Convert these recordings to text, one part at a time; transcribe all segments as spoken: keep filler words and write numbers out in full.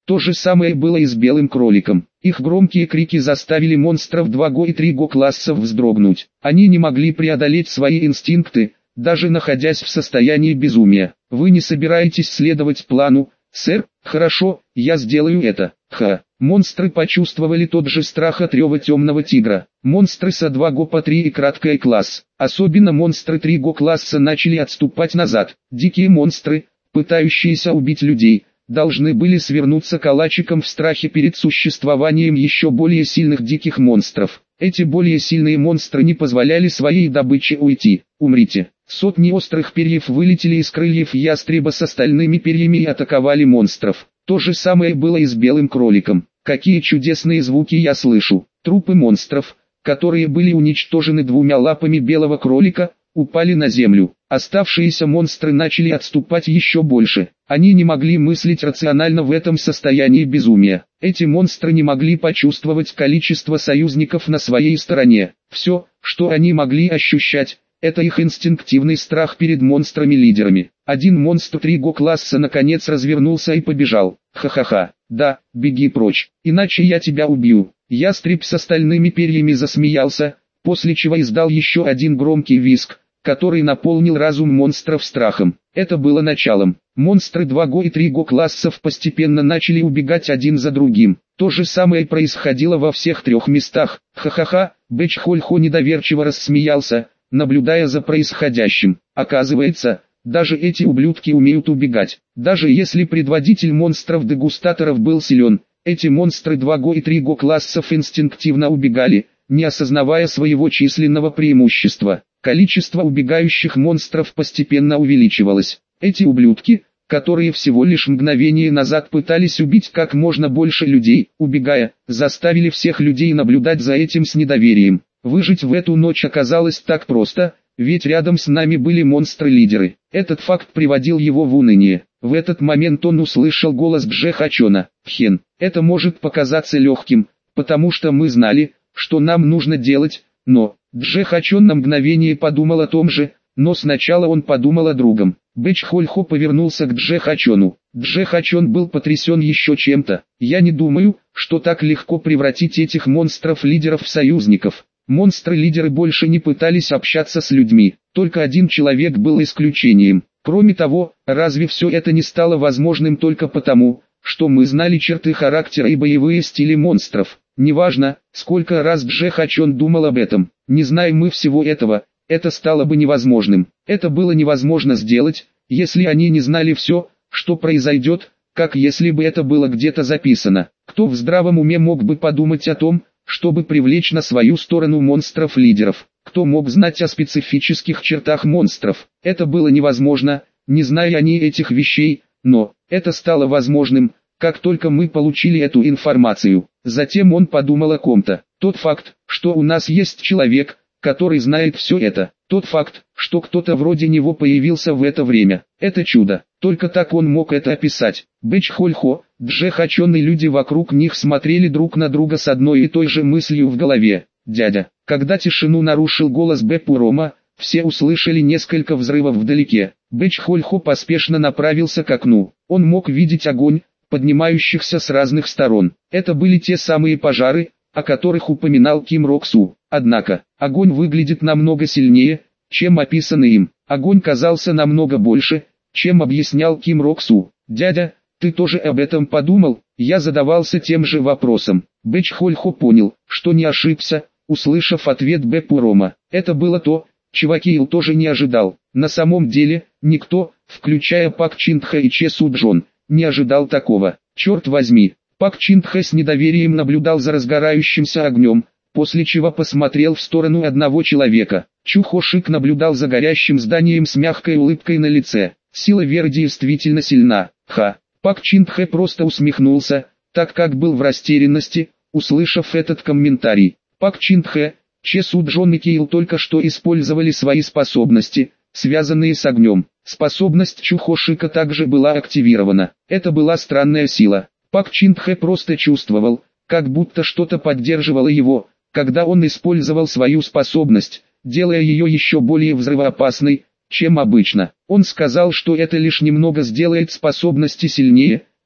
То же самое было и с белым кроликом. Их громкие крики заставили монстров два го и три го классов вздрогнуть. Они не могли преодолеть свои инстинкты, даже находясь в состоянии безумия. Вы не собираетесь следовать плану, сэр? Хорошо, я сделаю это. Ха. Монстры почувствовали тот же страх от рева темного тигра. Монстры со два го по три и краткий класс. Особенно монстры три го класса начали отступать назад. Дикие монстры, пытающиеся убить людей, должны были свернуться калачиком в страхе перед существованием еще более сильных диких монстров. Эти более сильные монстры не позволяли своей добыче уйти. Умрите. Сотни острых перьев вылетели из крыльев ястреба с остальными перьями и атаковали монстров. То же самое было и с белым кроликом. Какие чудесные звуки я слышу. Трупы монстров, которые были уничтожены двумя лапами белого кролика, упали на землю. Оставшиеся монстры начали отступать еще больше. Они не могли мыслить рационально в этом состоянии безумия. Эти монстры не могли почувствовать количество союзников на своей стороне. Все, что они могли ощущать, это их инстинктивный страх перед монстрами-лидерами. Один монстр три го класса наконец развернулся и побежал. Ха-ха-ха. Да, беги прочь, иначе я тебя убью. Ястреб с остальными перьями засмеялся, после чего издал еще один громкий визг, который наполнил разум монстров страхом. Это было началом. Монстры два го и три го классов постепенно начали убегать один за другим. То же самое происходило во всех трех местах. Ха-ха-ха, Бэч-Холь-Хо недоверчиво рассмеялся, наблюдая за происходящим. Оказывается, даже эти ублюдки умеют убегать. Даже если предводитель монстров-дегустаторов был силен, эти монстры два го и три го классов инстинктивно убегали, не осознавая своего численного преимущества. Количество убегающих монстров постепенно увеличивалось. Эти ублюдки, которые всего лишь мгновение назад пытались убить как можно больше людей, убегая, заставили всех людей наблюдать за этим с недоверием. Выжить в эту ночь оказалось так просто, ведь рядом с нами были монстры-лидеры. Этот факт приводил его в уныние. В этот момент он услышал голос Дже Хачона. «Хен, это может показаться легким, потому что мы знали, что нам нужно делать, но...» Дже Хачон на мгновение подумал о том же, но сначала он подумал о другом. Бэч-Холь-Хо повернулся к Дже Хачону. Дже Хачон был потрясен еще чем-то. «Я не думаю, что так легко превратить этих монстров-лидеров в союзников». Монстры-лидеры больше не пытались общаться с людьми, только один человек был исключением. Кроме того, разве все это не стало возможным только потому, что мы знали черты характера и боевые стили монстров? Неважно, сколько раз Дже Хачон думал об этом, не зная мы всего этого, это стало бы невозможным. Это было невозможно сделать, если они не знали все, что произойдет, как если бы это было где-то записано. Кто в здравом уме мог бы подумать о том, чтобы привлечь на свою сторону монстров-лидеров? Кто мог знать о специфических чертах монстров? Это было невозможно, не зная они этих вещей, но это стало возможным, как только мы получили эту информацию. Затем он подумал о ком-то. Тот факт, что у нас есть человек, который знает все это. Тот факт, что кто-то вроде него появился в это время. Это чудо. Только так он мог это описать. Бэч-Холь-Хо, Дже Хачон и люди вокруг них смотрели друг на друга с одной и той же мыслью в голове. «Дядя». Когда тишину нарушил голос Бэпурома, все услышали несколько взрывов вдалеке. Бэч-Холь-Хо поспешно направился к окну. Он мог видеть огонь, поднимающихся с разных сторон. Это были те самые пожары, о которых упоминал Ким Рок-Су. Однако, огонь выглядит намного сильнее, чем описано им. Огонь казался намного больше, чем объяснял Ким Рок-Су. «Дядя, ты тоже об этом подумал?» Я задавался тем же вопросом. Бэч-Холь-Хо понял, что не ошибся, услышав ответ Бэпурома. Это было то, чего Кейл тоже не ожидал. На самом деле, никто, включая Пак Чинтхэ и Че Суджон, не ожидал такого. Черт возьми, Пак Чинтхэ с недоверием наблюдал за разгорающимся огнем, после чего посмотрел в сторону одного человека. Чу Хо Шик наблюдал за горящим зданием с мягкой улыбкой на лице. Сила веры действительно сильна. Ха. Пак Чинтхэ просто усмехнулся, так как был в растерянности, услышав этот комментарий. Пак Чинтхэ, Че Суджон и Кейл только что использовали свои способности, связанные с огнем. Способность Чу Хо Шика также была активирована. Это была странная сила. Пак Чинтхэ просто чувствовал, как будто что-то поддерживало его, когда он использовал свою способность, делая ее еще более взрывоопасной, чем обычно. Он сказал, что это лишь немного сделает способности сильнее,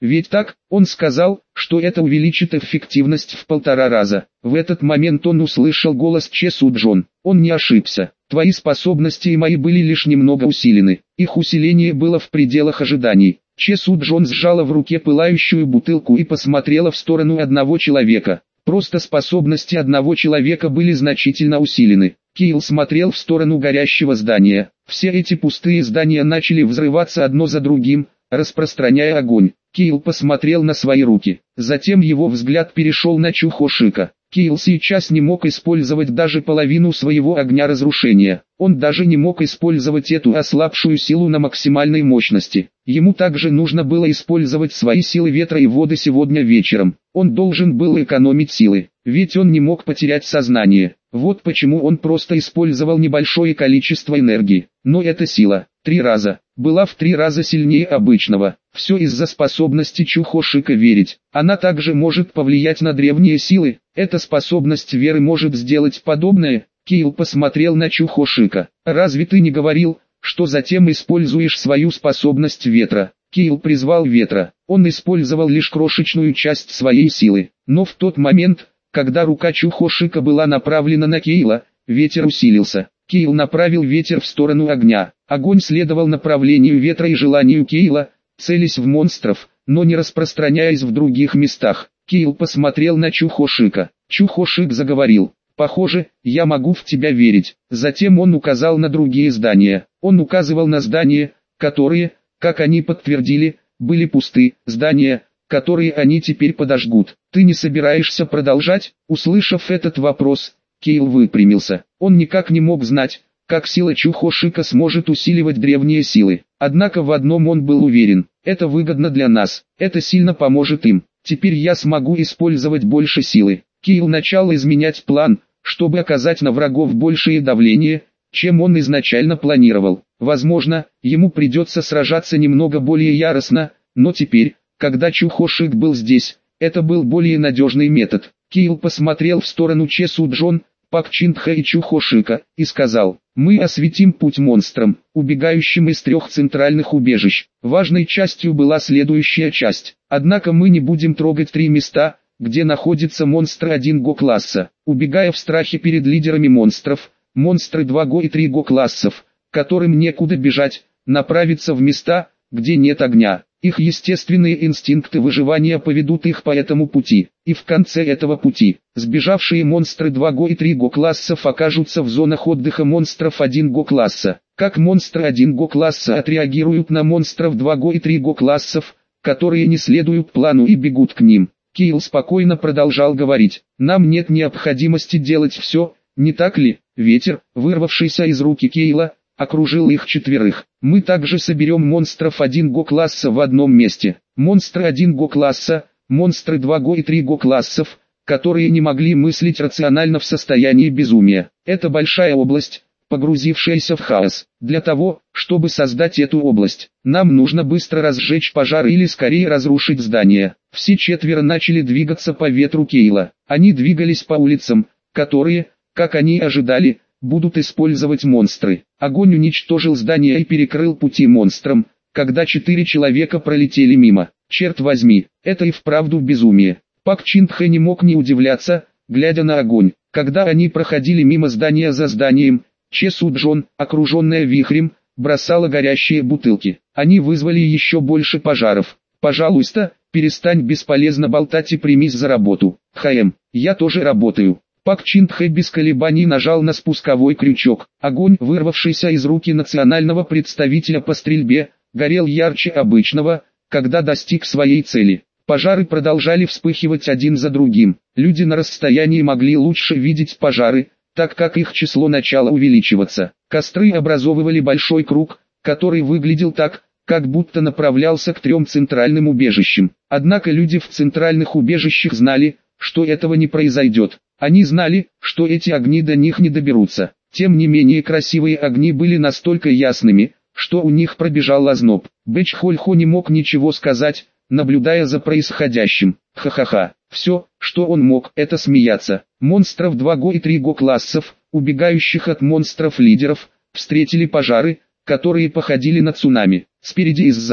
Ведь так, он сказал, что это увеличит эффективность в полтора раза. В этот момент он услышал голос Че Суджон. Он не ошибся. Твои способности и мои были лишь немного усилены. Их усиление было в пределах ожиданий. Че Суджон сжала в руке пылающую бутылку и посмотрела в сторону одного человека. Просто способности одного человека были значительно усилены. Кейл смотрел в сторону горящего здания. Все эти пустые здания начали взрываться одно за другим, распространяя огонь. Кейл посмотрел на свои руки. Затем его взгляд перешел на Чухошика. Кейл сейчас не мог использовать даже половину своего огня разрушения. Он даже не мог использовать эту ослабшую силу на максимальной мощности. Ему также нужно было использовать свои силы ветра и воды сегодня вечером. Он должен был экономить силы, ведь он не мог потерять сознание. Вот почему он просто использовал небольшое количество энергии. Но эта сила, три раза, была в три раза сильнее обычного. Все из-за способности Чухошика верить. Она также может повлиять на древние силы. Эта способность веры может сделать подобное. Кейл посмотрел на Чухошика. «Разве ты не говорил, что затем используешь свою способность ветра?» Кейл призвал ветра. Он использовал лишь крошечную часть своей силы. Но в тот момент, когда рука Чухошика была направлена на Кейла, ветер усилился. Кейл направил ветер в сторону огня. Огонь следовал направлению ветра и желанию Кейла, целясь в монстров, но не распространяясь в других местах. Кейл посмотрел на Чухошика. Чухошик заговорил. «Похоже, я могу в тебя верить». Затем он указал на другие здания. Он указывал на здания, которые, как они подтвердили, были пусты. Здания, которые они теперь подожгут. «Ты не собираешься продолжать?» Услышав этот вопрос, Кейл выпрямился. Он никак не мог знать, как сила Чухошика сможет усиливать древние силы. Однако в одном он был уверен. Это выгодно для нас. Это сильно поможет им. Теперь я смогу использовать больше силы. Кейл начал изменять план, чтобы оказать на врагов большее давление, чем он изначально планировал. Возможно, ему придется сражаться немного более яростно, но теперь, когда Чухошик был здесь, это был более надежный метод. Кейл посмотрел в сторону Че Суджон, Пак Чинтха и Чухошика, и сказал: «Мы осветим путь монстрам, убегающим из трех центральных убежищ». Важной частью была следующая часть. Однако мы не будем трогать три места, где находятся монстры один го класса. Убегая в страхе перед лидерами монстров, монстры два го и три го классов, которым некуда бежать, направятся в места, где нет огня. Их естественные инстинкты выживания поведут их по этому пути. И в конце этого пути, сбежавшие монстры два го и три го классов окажутся в зонах отдыха монстров один го класса. Как монстры один го класса отреагируют на монстров два го и три го классов, которые не следуют плану и бегут к ним? Кейл спокойно продолжал говорить: «Нам нет необходимости делать все, не так ли?» Ветер, вырвавшийся из руки Кейла, окружил их четверых. «Мы также соберем монстров один го класса в одном месте. Монстры один го класса, монстры два го и три го классов, которые не могли мыслить рационально в состоянии безумия. Это большая область, погрузившаяся в хаос. Для того, чтобы создать эту область, нам нужно быстро разжечь пожар или скорее разрушить здание». Все четверо начали двигаться по ветру Кейла. Они двигались по улицам, которые, как они ожидали, будут использовать монстры. Огонь уничтожил здание и перекрыл пути монстрам, когда четыре человека пролетели мимо. Черт возьми, это и вправду безумие. Пак Чинтхэ не мог не удивляться, глядя на огонь. Когда они проходили мимо здания за зданием, Че Суджон, окруженная вихрем, бросала горящие бутылки. Они вызвали еще больше пожаров. «Пожалуйста, перестань бесполезно болтать и примись за работу». «Хм, я тоже работаю». Пак Чинтхэ без колебаний нажал на спусковой крючок. Огонь, вырвавшийся из руки национального представителя по стрельбе, горел ярче обычного, когда достиг своей цели. Пожары продолжали вспыхивать один за другим. Люди на расстоянии могли лучше видеть пожары, так как их число начало увеличиваться. Костры образовывали большой круг, который выглядел так, как будто направлялся к трем центральным убежищам. Однако люди в центральных убежищах знали, что этого не произойдет. Они знали, что эти огни до них не доберутся. Тем не менее красивые огни были настолько ясными, что у них пробежал озноб. Бэч Хольхо не мог ничего сказать, наблюдая за происходящим. Ха-ха-ха. Все, что он мог, это смеяться. Монстров два го и три го классов, убегающих от монстров-лидеров, встретили пожары, которые походили на цунами, спереди и сзади.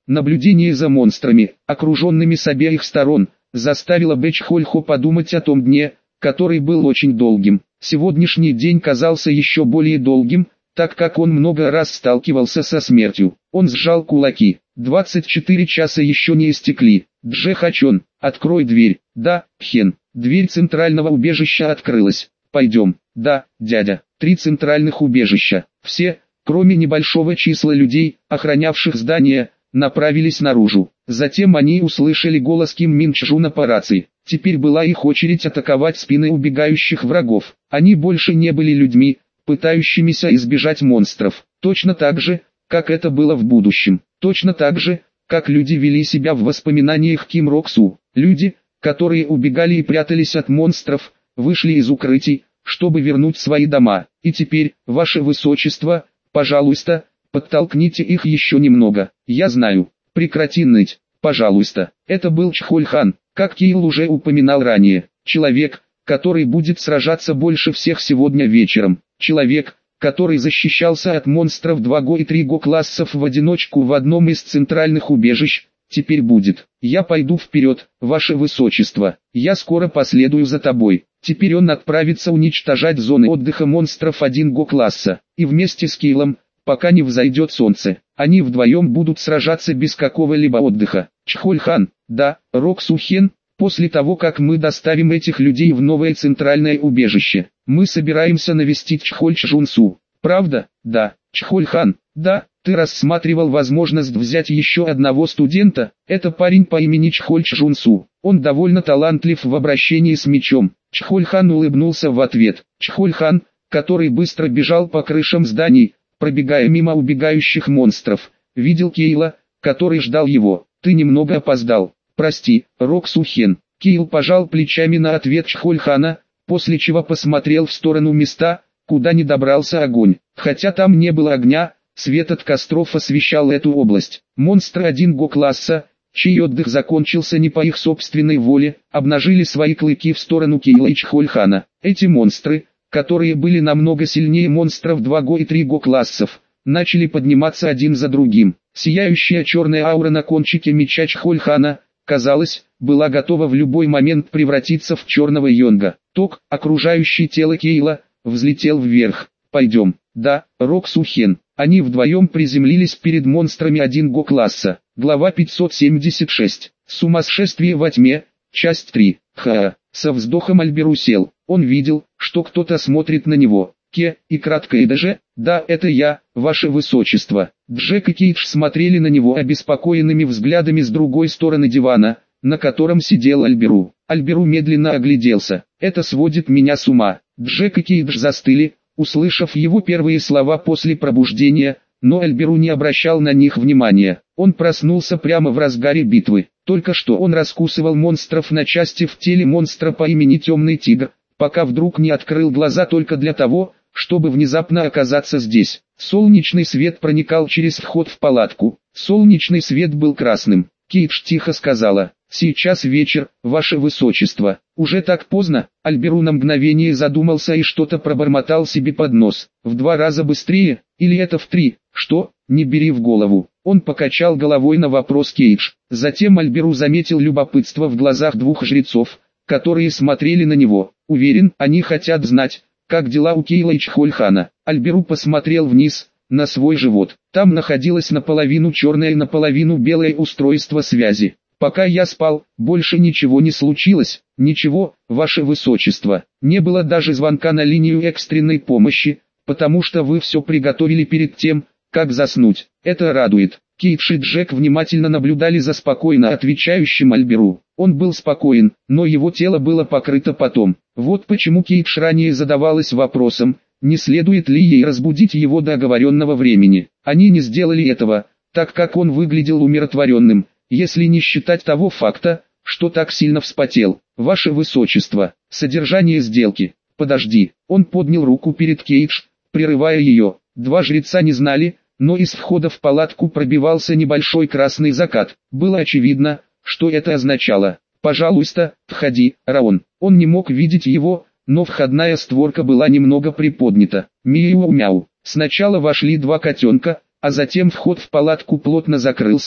Наблюдение за монстрами, окруженными с обеих сторон, заставило Бэчхольхо подумать о том дне, который был очень долгим. Сегодняшний день казался еще более долгим, так как он много раз сталкивался со смертью. Он сжал кулаки. двадцать четыре часа еще не истекли. Джехачон, открой дверь. Да, Хен. Дверь центрального убежища открылась. Пойдем. Да, дядя. Три центральных убежища. Все, кроме небольшого числа людей, охранявших здание, направились наружу. Затем они услышали голос Ким Мин Чжуна по рации. Теперь была их очередь атаковать спины убегающих врагов. Они больше не были людьми, пытающимися избежать монстров. Точно так же, как это было в будущем. Точно так же, как люди вели себя в воспоминаниях Ким Роксу. Люди, которые убегали и прятались от монстров, вышли из укрытий, чтобы вернуть свои дома. И теперь, ваше высочество, пожалуйста, подтолкните их еще немного. Я знаю. Прекрати ныть, пожалуйста. Это был Чхольхан, как Кейл уже упоминал ранее. Человек, который будет сражаться больше всех сегодня вечером. Человек, который защищался от монстров два го и три го классов в одиночку в одном из центральных убежищ, теперь будет. Я пойду вперед, ваше высочество. Я скоро последую за тобой. Теперь он отправится уничтожать зоны отдыха монстров один го класса. И вместе с Кейлом, пока не взойдет солнце, они вдвоем будут сражаться без какого-либо отдыха. Чхольхан, да, Роксу Хен, после того как мы доставим этих людей в новое центральное убежище, мы собираемся навестить Чхоль Чжунсу. Правда? Да. Чхольхан, да, ты рассматривал возможность взять еще одного студента, это парень по имени Чхоль Чжунсу. Он довольно талантлив в обращении с мечом. Чхольхан улыбнулся в ответ. Чхольхан, который быстро бежал по крышам зданий, пробегая мимо убегающих монстров, видел Кейла, который ждал его. Ты немного опоздал. Прости, Роксу Хен. Кейл пожал плечами на ответ Чхольхана, после чего посмотрел в сторону места, куда не добрался огонь. Хотя там не было огня, свет от костров освещал эту область. Монстры один го класса, чей отдых закончился не по их собственной воле, обнажили свои клыки в сторону Кейла и Чхольхана. Эти монстры, которые были намного сильнее монстров два го и три го классов, начали подниматься один за другим. Сияющая черная аура на кончике меча Чхольхана, казалось, была готова в любой момент превратиться в черного йонга. Ток, окружающий тело Кейла, взлетел вверх. Пойдем. Да, Роксу Хен. Они вдвоем приземлились перед монстрами один го класса. Глава пятьсот семьдесят шесть. Сумасшествие во тьме. Часть три. Ха. Со вздохом Альберу сел. Он видел, что кто-то смотрит на него. Ке, и кратко и даже, да, это я, ваше высочество. Джек и Кейдж смотрели на него обеспокоенными взглядами с другой стороны дивана, на котором сидел Альберу. Альберу медленно огляделся. Это сводит меня с ума. Джек и Кейдж застыли, услышав его первые слова после пробуждения, но Альберу не обращал на них внимания. Он проснулся прямо в разгаре битвы. Только что он раскусывал монстров на части в теле монстра по имени Темный Тигр, пока вдруг не открыл глаза только для того, чтобы внезапно оказаться здесь. Солнечный свет проникал через вход в палатку. Солнечный свет был красным. Кейдж тихо сказала: «Сейчас вечер, ваше высочество». Уже так поздно. Альберу на мгновение задумался и что-то пробормотал себе под нос. В два раза быстрее, или это в три? Что? Не бери в голову. Он покачал головой на вопрос Кейдж. Затем Альберу заметил любопытство в глазах двух жрецов, которые смотрели на него. Уверен, они хотят знать, как дела у Кейла и Чхольхана. Альберу посмотрел вниз, на свой живот. Там находилось наполовину черное и наполовину белое устройство связи. Пока я спал, больше ничего не случилось. Ничего, ваше высочество. Не было даже звонка на линию экстренной помощи, потому что вы все приготовили перед тем, как заснуть. Это радует. Кейдж и Джек внимательно наблюдали за спокойно отвечающим Альберу. Он был спокоен, но его тело было покрыто потом. Вот почему Кейдж ранее задавалась вопросом, не следует ли ей разбудить его до оговоренного времени. Они не сделали этого, так как он выглядел умиротворенным, если не считать того факта, что так сильно вспотел. Ваше высочество, содержание сделки. Подожди. Он поднял руку перед Кейдж, прерывая ее. Два жреца не знали, но из входа в палатку пробивался небольшой красный закат. Было очевидно, что это означало. «Пожалуйста, входи, Раон». Он не мог видеть его, но входная створка была немного приподнята. Мяу-мяу. Сначала вошли два котенка, а затем вход в палатку плотно закрылся,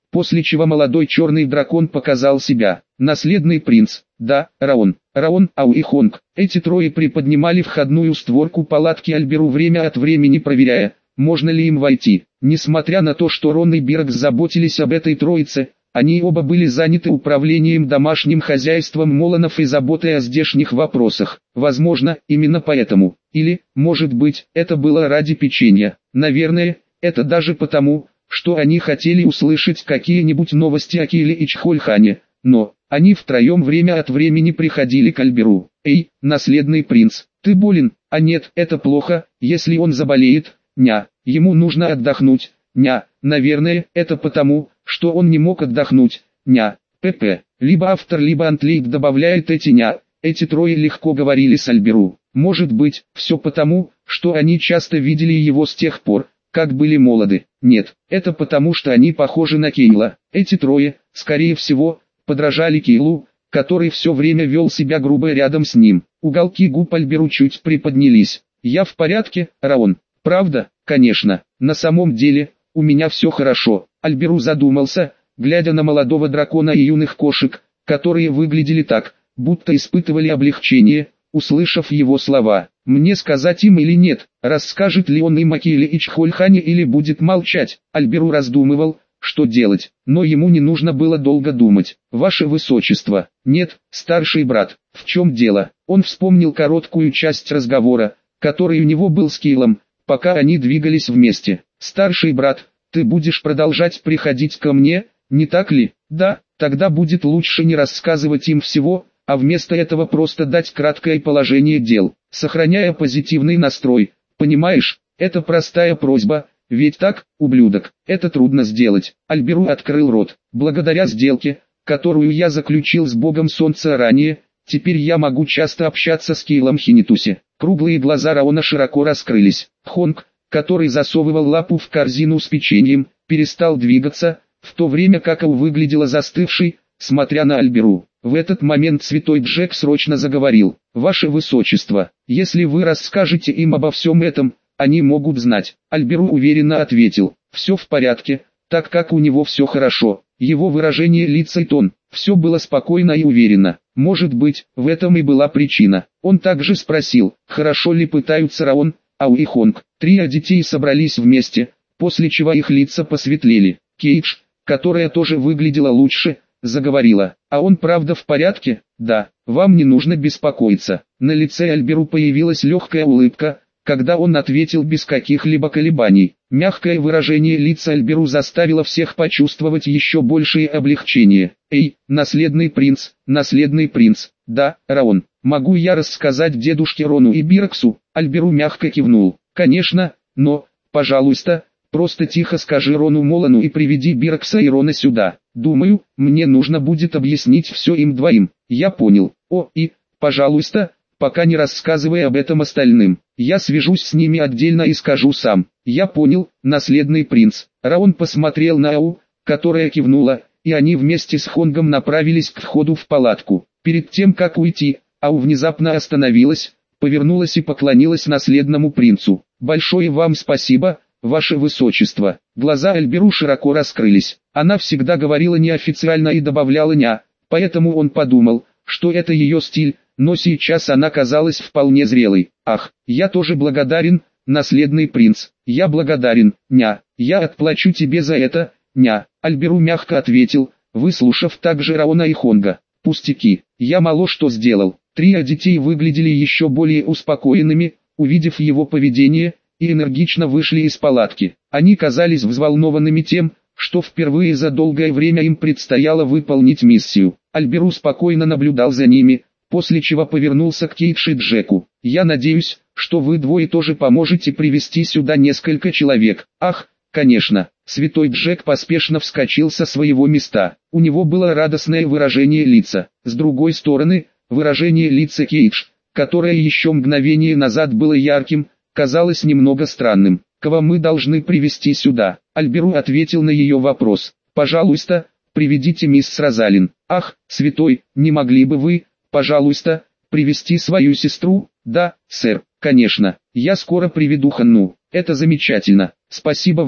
после чего молодой черный дракон показал себя. Наследный принц, да, Раон, Раон, Ау и Хонг. Эти трое приподнимали входную створку палатки Альберу, время от времени проверяя, можно ли им войти. Несмотря на то, что Рон и Биркс заботились об этой троице, они оба были заняты управлением домашним хозяйством Моланов и заботой о здешних вопросах. Возможно, именно поэтому. Или, может быть, это было ради печенья. Наверное, это даже потому, что они хотели услышать какие-нибудь новости о Киле и Чхольхане. Но, они втроем время от времени приходили к Альберу. «Эй, наследный принц, ты болен?» «А нет, это плохо, если он заболеет, ня, ему нужно отдохнуть, ня, наверное, это потому, что он не мог отдохнуть, ня, pp». Либо автор, либо Антлейк добавляет эти ня. Эти трое легко говорили с Альберу. Может быть, все потому, что они часто видели его с тех пор, как были молоды. Нет, это потому, что они похожи на Кейла. Эти трое, скорее всего, подражали Кейлу, который все время вел себя грубо рядом с ним. Уголки губ Альберу чуть приподнялись. «Я в порядке, Раон?» «Правда?» «Конечно. На самом деле, у меня все хорошо». Альберу задумался, глядя на молодого дракона и юных кошек, которые выглядели так, будто испытывали облегчение, услышав его слова. Мне сказать им или нет, расскажет ли он им о Киле и Чхольхане или будет молчать. Альберу раздумывал, что делать, но ему не нужно было долго думать. «Ваше Высочество». «Нет, старший брат, в чем дело?» Он вспомнил короткую часть разговора, который у него был с Килом, пока они двигались вместе. «Старший брат, ты будешь продолжать приходить ко мне, не так ли?» «Да, тогда будет лучше не рассказывать им всего, а вместо этого просто дать краткое положение дел, сохраняя позитивный настрой. Понимаешь, это простая просьба, ведь так, ублюдок, это трудно сделать». Альберу открыл рот. «Благодаря сделке, которую я заключил с Богом Солнца ранее, теперь я могу часто общаться с Килом Хинитуси». Круглые глаза Раона широко раскрылись. Хонг, который засовывал лапу в корзину с печеньем, перестал двигаться, в то время как Ау выглядела застывшей, смотря на Альберу. В этот момент Святой Джек срочно заговорил. «Ваше Высочество, если вы расскажете им обо всем этом, они могут знать». Альберу уверенно ответил. «Все в порядке, так как у него все хорошо». Его выражение лица и тон, все было спокойно и уверенно. Может быть, в этом и была причина. Он также спросил, хорошо ли пытаются Раон, Ау и Хонг. Трио детей собрались вместе, после чего их лица посветлели. Кейдж, которая тоже выглядела лучше, заговорила. «А он правда в порядке?» «Да, вам не нужно беспокоиться». На лице Альберу появилась легкая улыбка, когда он ответил без каких-либо колебаний. Мягкое выражение лица Альберу заставило всех почувствовать еще большее облегчение. «Эй, наследный принц, наследный принц, да, Раон, могу я рассказать дедушке Рону и Бирксу?» Альберу мягко кивнул. «Конечно, но, пожалуйста, просто тихо скажи Рону Молану и приведи Биркса и Рона сюда. Думаю, мне нужно будет объяснить все им двоим». «Я понял. О, и, пожалуйста, пока не рассказывай об этом остальным. Я свяжусь с ними отдельно и скажу сам». «Я понял, наследный принц». Раон посмотрел на Ау, которая кивнула, и они вместе с Хонгом направились к входу в палатку. Перед тем как уйти, Ау внезапно остановилась, повернулась и поклонилась наследному принцу. «Большое вам спасибо, Ваше Высочество». Глаза Альберу широко раскрылись. Она всегда говорила неофициально и добавляла «ня», поэтому он подумал, что это ее стиль, но сейчас она казалась вполне зрелой. «Ах, я тоже благодарен, наследный принц, я благодарен, ня, я отплачу тебе за это, ня». Альберу мягко ответил, выслушав также Раона и Хонга. «Пустяки, я мало что сделал». Трио детей выглядели еще более успокоенными, увидев его поведение, и энергично вышли из палатки. Они казались взволнованными тем, что впервые за долгое время им предстояло выполнить миссию. Альберу спокойно наблюдал за ними, после чего повернулся к Кейдж и Джеку. «Я надеюсь, что вы двое тоже поможете привести сюда несколько человек». «Ах, конечно». Святой Джек поспешно вскочил со своего места. У него было радостное выражение лица. С другой стороны, выражение лица Кейдж, которое еще мгновение назад было ярким, казалось немного странным. «Кого мы должны привести сюда?» Альберу ответил на ее вопрос. «Пожалуйста, приведите мисс Розалин». «Ах, святой, не могли бы вы, пожалуйста, привести свою сестру?» «Да, сэр, конечно, я скоро приведу Ханну». «Это замечательно, спасибо вам».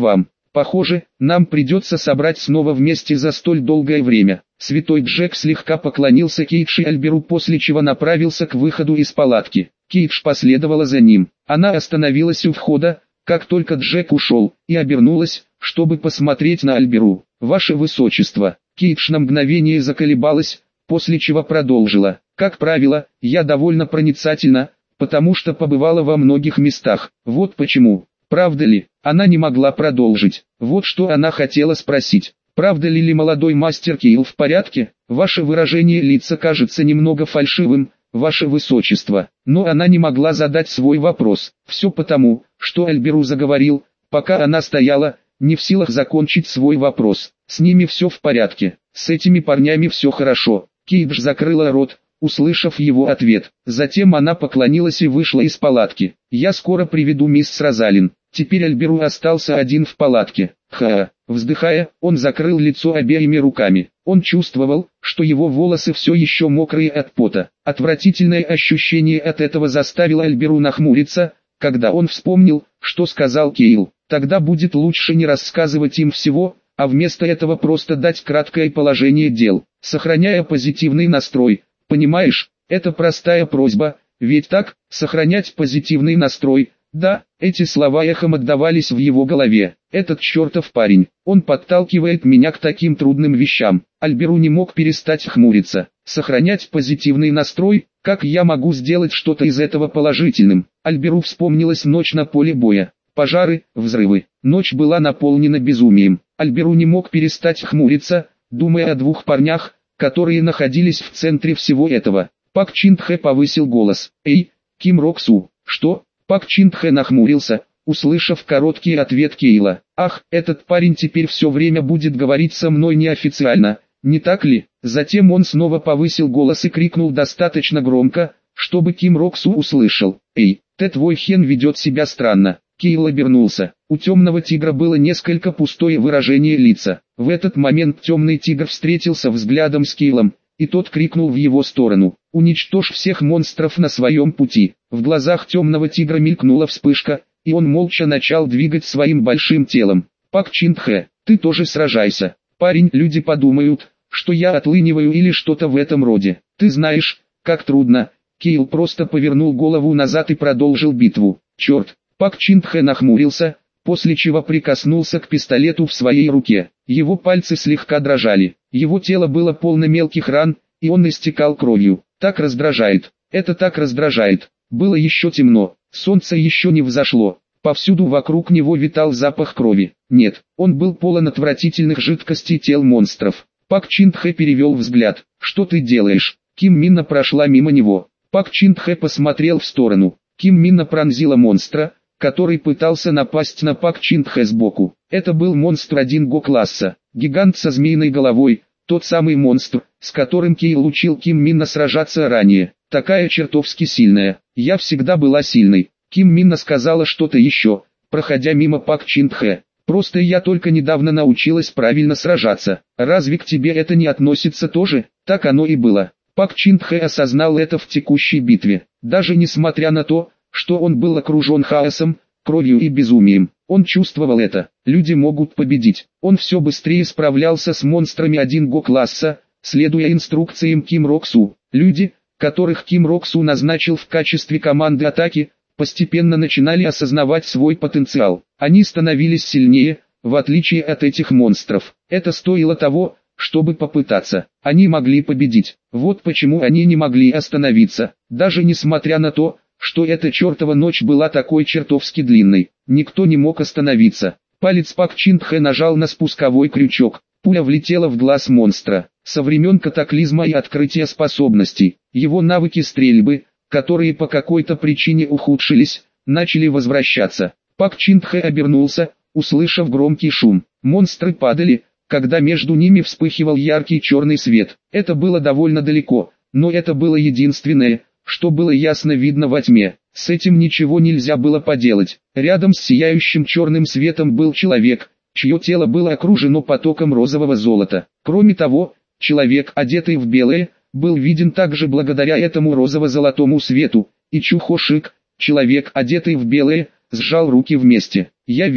Похоже, нам придется собрать снова вместе за столь долгое время. Святой Джек слегка поклонился Кейдж и Альберу, после чего направился к выходу из палатки. Кейдж последовала за ним. Она остановилась у входа, как только Джек ушел, и обернулась, чтобы посмотреть на Альберу. «Ваше Высочество». Кейдж на мгновение заколебалась, после чего продолжила. «Как правило, я довольно проницательна, потому что побывала во многих местах. Вот почему». «Правда ли?» Она не могла продолжить. Вот что она хотела спросить. «Правда ли ли молодой мастер Кейл в порядке? Ваше выражение лица кажется немного фальшивым, Ваше Высочество». Но она не могла задать свой вопрос. Все потому, что Альберу заговорил, пока она стояла, не в силах закончить свой вопрос. «С ними все в порядке. С этими парнями все хорошо». Кейдж закрыла рот, услышав его ответ. Затем она поклонилась и вышла из палатки. «Я скоро приведу мисс Розалин». Теперь Альберу остался один в палатке. Ха! Вздыхая, он закрыл лицо обеими руками. Он чувствовал, что его волосы все еще мокрые от пота. Отвратительное ощущение от этого заставило Альберу нахмуриться, когда он вспомнил, что сказал Кейл. Тогда будет лучше не рассказывать им всего, а вместо этого просто дать краткое положение дел, сохраняя позитивный настрой. Понимаешь, это простая просьба, ведь так, сохранять позитивный настрой. Да, эти слова эхом отдавались в его голове. Этот чертов парень, он подталкивает меня к таким трудным вещам. Альберу не мог перестать хмуриться. Сохранять позитивный настрой, как я могу сделать что-то из этого положительным? Альберу вспомнилась ночь на поле боя. Пожары, взрывы. Ночь была наполнена безумием. Альберу не мог перестать хмуриться, думая о двух парнях, которые находились в центре всего этого. Пак Чин Тхэ повысил голос. «Эй, Ким Рок Су, что?» Пак Чин Тхэ нахмурился, услышав короткий ответ Кейла. «Ах, этот парень теперь все время будет говорить со мной неофициально, не так ли?» Затем он снова повысил голос и крикнул достаточно громко, чтобы Ким Рок Су услышал. «Эй, ты твой Хен ведет себя странно». Кейл обернулся. У темного тигра было несколько пустое выражение лица. В этот момент темный тигр встретился взглядом с Кейлом, и тот крикнул в его сторону: «Уничтожь всех монстров на своем пути!» В глазах темного тигра мелькнула вспышка, и он молча начал двигать своим большим телом. «Пак Чин Тхэ, ты тоже сражайся. Парень, люди подумают, что я отлыниваю или что-то в этом роде. Ты знаешь, как трудно». Кейл просто повернул голову назад и продолжил битву. «Черт!» Пак Чин Тхэ нахмурился, после чего прикоснулся к пистолету в своей руке. Его пальцы слегка дрожали, его тело было полно мелких ран, и он истекал кровью. Так раздражает, это так раздражает. Было еще темно, солнце еще не взошло, повсюду вокруг него витал запах крови. Нет, он был полон отвратительных жидкостей тел монстров. Пак Чин Тхэ перевел взгляд. «Что ты делаешь?» Ким Минна прошла мимо него. Пак Чин Тхэ посмотрел в сторону. Ким Минна пронзила монстра, который пытался напасть на Пак Чин Тхэ сбоку. Это был монстр один Го-класса, гигант со змеиной головой, тот самый монстр, с которым Кейл учил Ким Минна сражаться ранее. Такая чертовски сильная. «Я всегда была сильной». Ким Минна сказала что-то еще, проходя мимо Пак Чин Тхэ. «Просто я только недавно научилась правильно сражаться. Разве к тебе это не относится тоже?» Так оно и было. Пак Чин Тхэ осознал это в текущей битве. Даже несмотря на то, что он был окружен хаосом, кровью и безумием, он чувствовал это. Люди могут победить. Он все быстрее справлялся с монстрами один Го-класса, следуя инструкциям Ким Рок Су. Люди, которых Ким Рок Су назначил в качестве команды атаки, постепенно начинали осознавать свой потенциал. Они становились сильнее, в отличие от этих монстров. Это стоило того, чтобы попытаться. Они могли победить. Вот почему они не могли остановиться, даже несмотря на то, что эта чертова ночь была такой чертовски длинной. Никто не мог остановиться. Палец Пак Чин Тхэ нажал на спусковой крючок. Пуля влетела в глаз монстра. Со времен катаклизма и открытия способностей, его навыки стрельбы, которые по какой-то причине ухудшились, начали возвращаться. Пак Чин Тхэ обернулся, услышав громкий шум. Монстры падали, когда между ними вспыхивал яркий черный свет. Это было довольно далеко, но это было единственное, что было ясно видно во тьме. С этим ничего нельзя было поделать. Рядом с сияющим черным светом был человек, чье тело было окружено потоком розового золота. Кроме того, человек, одетый в белое, был виден также благодаря этому розово-золотому свету, и Чухошик, человек, одетый в белое, сжал руки вместе. «Я верю,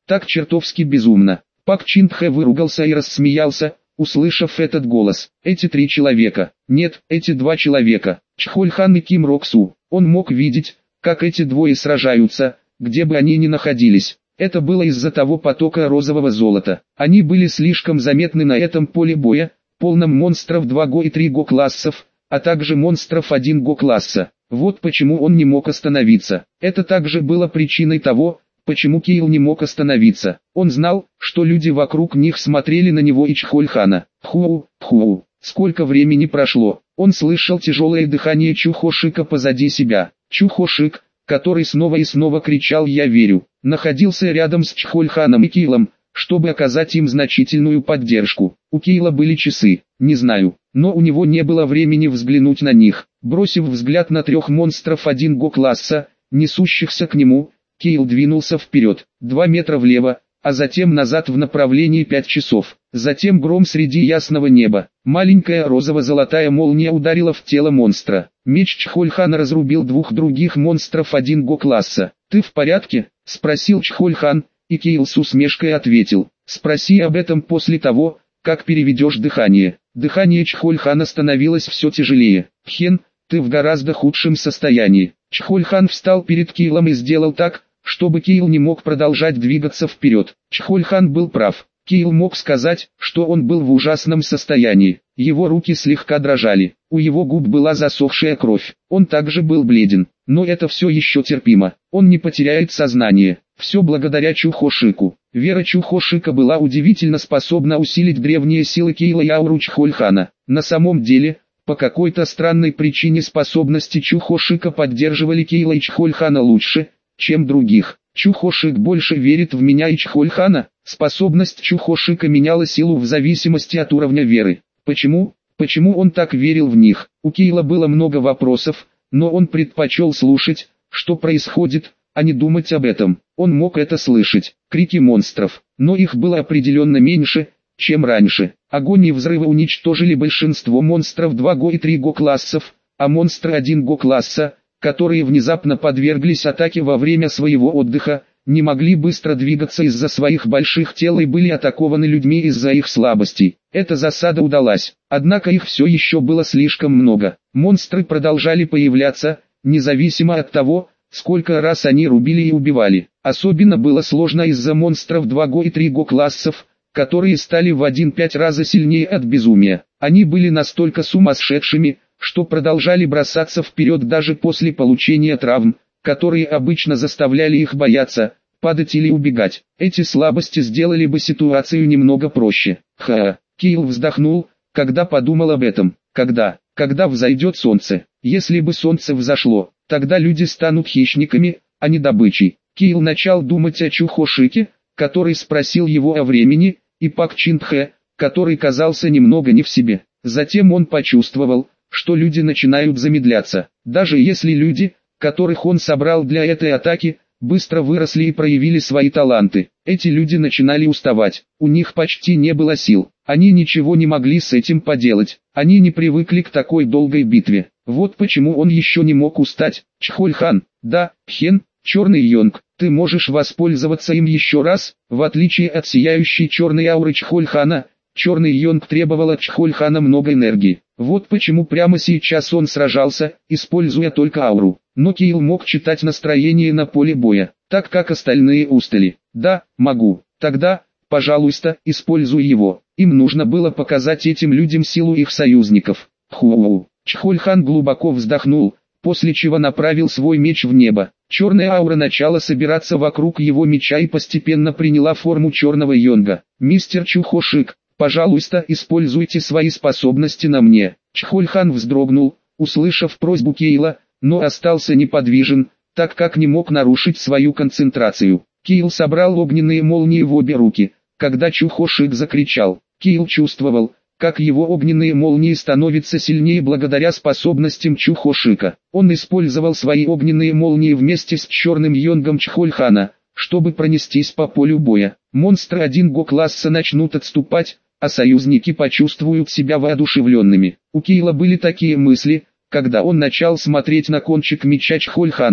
Так чертовски безумно. Пак Чин Тхэ выругался и рассмеялся, услышав этот голос. Эти три человека. Нет, эти два человека. Чхоль Хан и Ким Рок Су. Он мог видеть, как эти двое сражаются, где бы они ни находились. Это было из-за того потока розового золота. Они были слишком заметны на этом поле боя, полном монстров два го и три го классов, а также монстров один го класса. Вот почему он не мог остановиться. Это также было причиной того, почему Кейл не мог остановиться. Он знал, что люди вокруг них смотрели на него и Чхоль Хана. Ху, ху, сколько времени прошло. Он слышал тяжелое дыхание Чухо Шика позади себя. Чухо Шик, который снова и снова кричал «Я верю», находился рядом с Чхоль Ханом и Кейлом, чтобы оказать им значительную поддержку. У Кейла были часы, не знаю, но у него не было времени взглянуть на них. Бросив взгляд на трех монстров один го класса, несущихся к нему, Кейл двинулся вперед, два метра влево, а затем назад в направлении пять часов. Затем гром среди ясного неба. Маленькая розово-золотая молния ударила в тело монстра. Меч Чхоль Хана разрубил двух других монстров один го класса. «Ты в порядке?» – спросил Чхоль Хан, и Кейл с усмешкой ответил. «Спроси об этом после того, как переведешь дыхание». Дыхание Чхоль Хана становилось все тяжелее. «Хен, ты в гораздо худшем состоянии». Чхоль Хан встал перед Кейлом и сделал так, чтобы Кейл не мог продолжать двигаться вперед. Чхоль Хан был прав. Кейл мог сказать, что он был в ужасном состоянии. Его руки слегка дрожали, у его губ была засохшая кровь. Он также был бледен, но это все еще терпимо. Он не потеряет сознание. Все благодаря Чухо Шику. Вера Чухо Шика была удивительно способна усилить древние силы Кейла и ауру Чхоль Хана. На самом деле, по какой-то странной причине способности Чухо Шика поддерживали Кейла и Чхоль Хана лучше, чем других. Чухо Шик больше верит в меня и Чхоль Хана. Способность Чухо Шика меняла силу в зависимости от уровня веры. Почему? Почему он так верил в них? У Кейла было много вопросов, но он предпочел слушать, что происходит, а не думать об этом. Он мог это слышать. Крики монстров, но их было определенно меньше, чем раньше. Огонь и взрывы уничтожили большинство монстров два го и три го классов, а монстры один го класса, которые внезапно подверглись атаке во время своего отдыха, не могли быстро двигаться из-за своих больших тел и были атакованы людьми из-за их слабостей. Эта засада удалась, однако их все еще было слишком много. Монстры продолжали появляться, независимо от того, сколько раз они рубили и убивали. Особенно было сложно из-за монстров два го и три го классов, которые стали в один-пять раза сильнее от безумия. Они были настолько сумасшедшими, что продолжали бросаться вперед даже после получения травм, которые обычно заставляли их бояться, падать или убегать. Эти слабости сделали бы ситуацию немного проще. Ха, Кейл вздохнул, когда подумал об этом. Когда? Когда взойдет солнце? Если бы солнце взошло, тогда люди станут хищниками, а не добычей. Кейл начал думать о Чухо Шике, который спросил его о времени, и Пак Чин Тхэ, который казался немного не в себе. Затем он почувствовал, что люди начинают замедляться. Даже если люди, которых он собрал для этой атаки, быстро выросли и проявили свои таланты, эти люди начинали уставать, у них почти не было сил, они ничего не могли с этим поделать, они не привыкли к такой долгой битве. Вот почему он еще не мог устать. Чхоль Хан, да, Хен, Черный Йонг, ты можешь воспользоваться им еще раз. В отличие от сияющей черной ауры Чхоль Хана, Черный Йонг требовал от Чхоль Хана много энергии. Вот почему прямо сейчас он сражался, используя только ауру. Но Кейл мог читать настроение на поле боя, так как остальные устали. Да, могу. Тогда, пожалуйста, используй его. Им нужно было показать этим людям силу их союзников. Ху-у. Чхоль Хан глубоко вздохнул, после чего направил свой меч в небо. Черная аура начала собираться вокруг его меча и постепенно приняла форму Черного Йонга. Мистер Чухо Шик, пожалуйста, используйте свои способности на мне. Чхоль Хан вздрогнул, услышав просьбу Кейла, но остался неподвижен, так как не мог нарушить свою концентрацию. Кейл собрал огненные молнии в обе руки, когда Чухо Шик закричал. Кейл чувствовал, как его огненные молнии становятся сильнее благодаря способностям Чухо Шика. Он использовал свои огненные молнии вместе с Черным Йонгом Чхоль Хана, чтобы пронестись по полю боя. Монстры один го класса начнут отступать, а союзники почувствуют себя воодушевленными. У Кейла были такие мысли, когда он начал смотреть на кончик меча Чхоль Хана,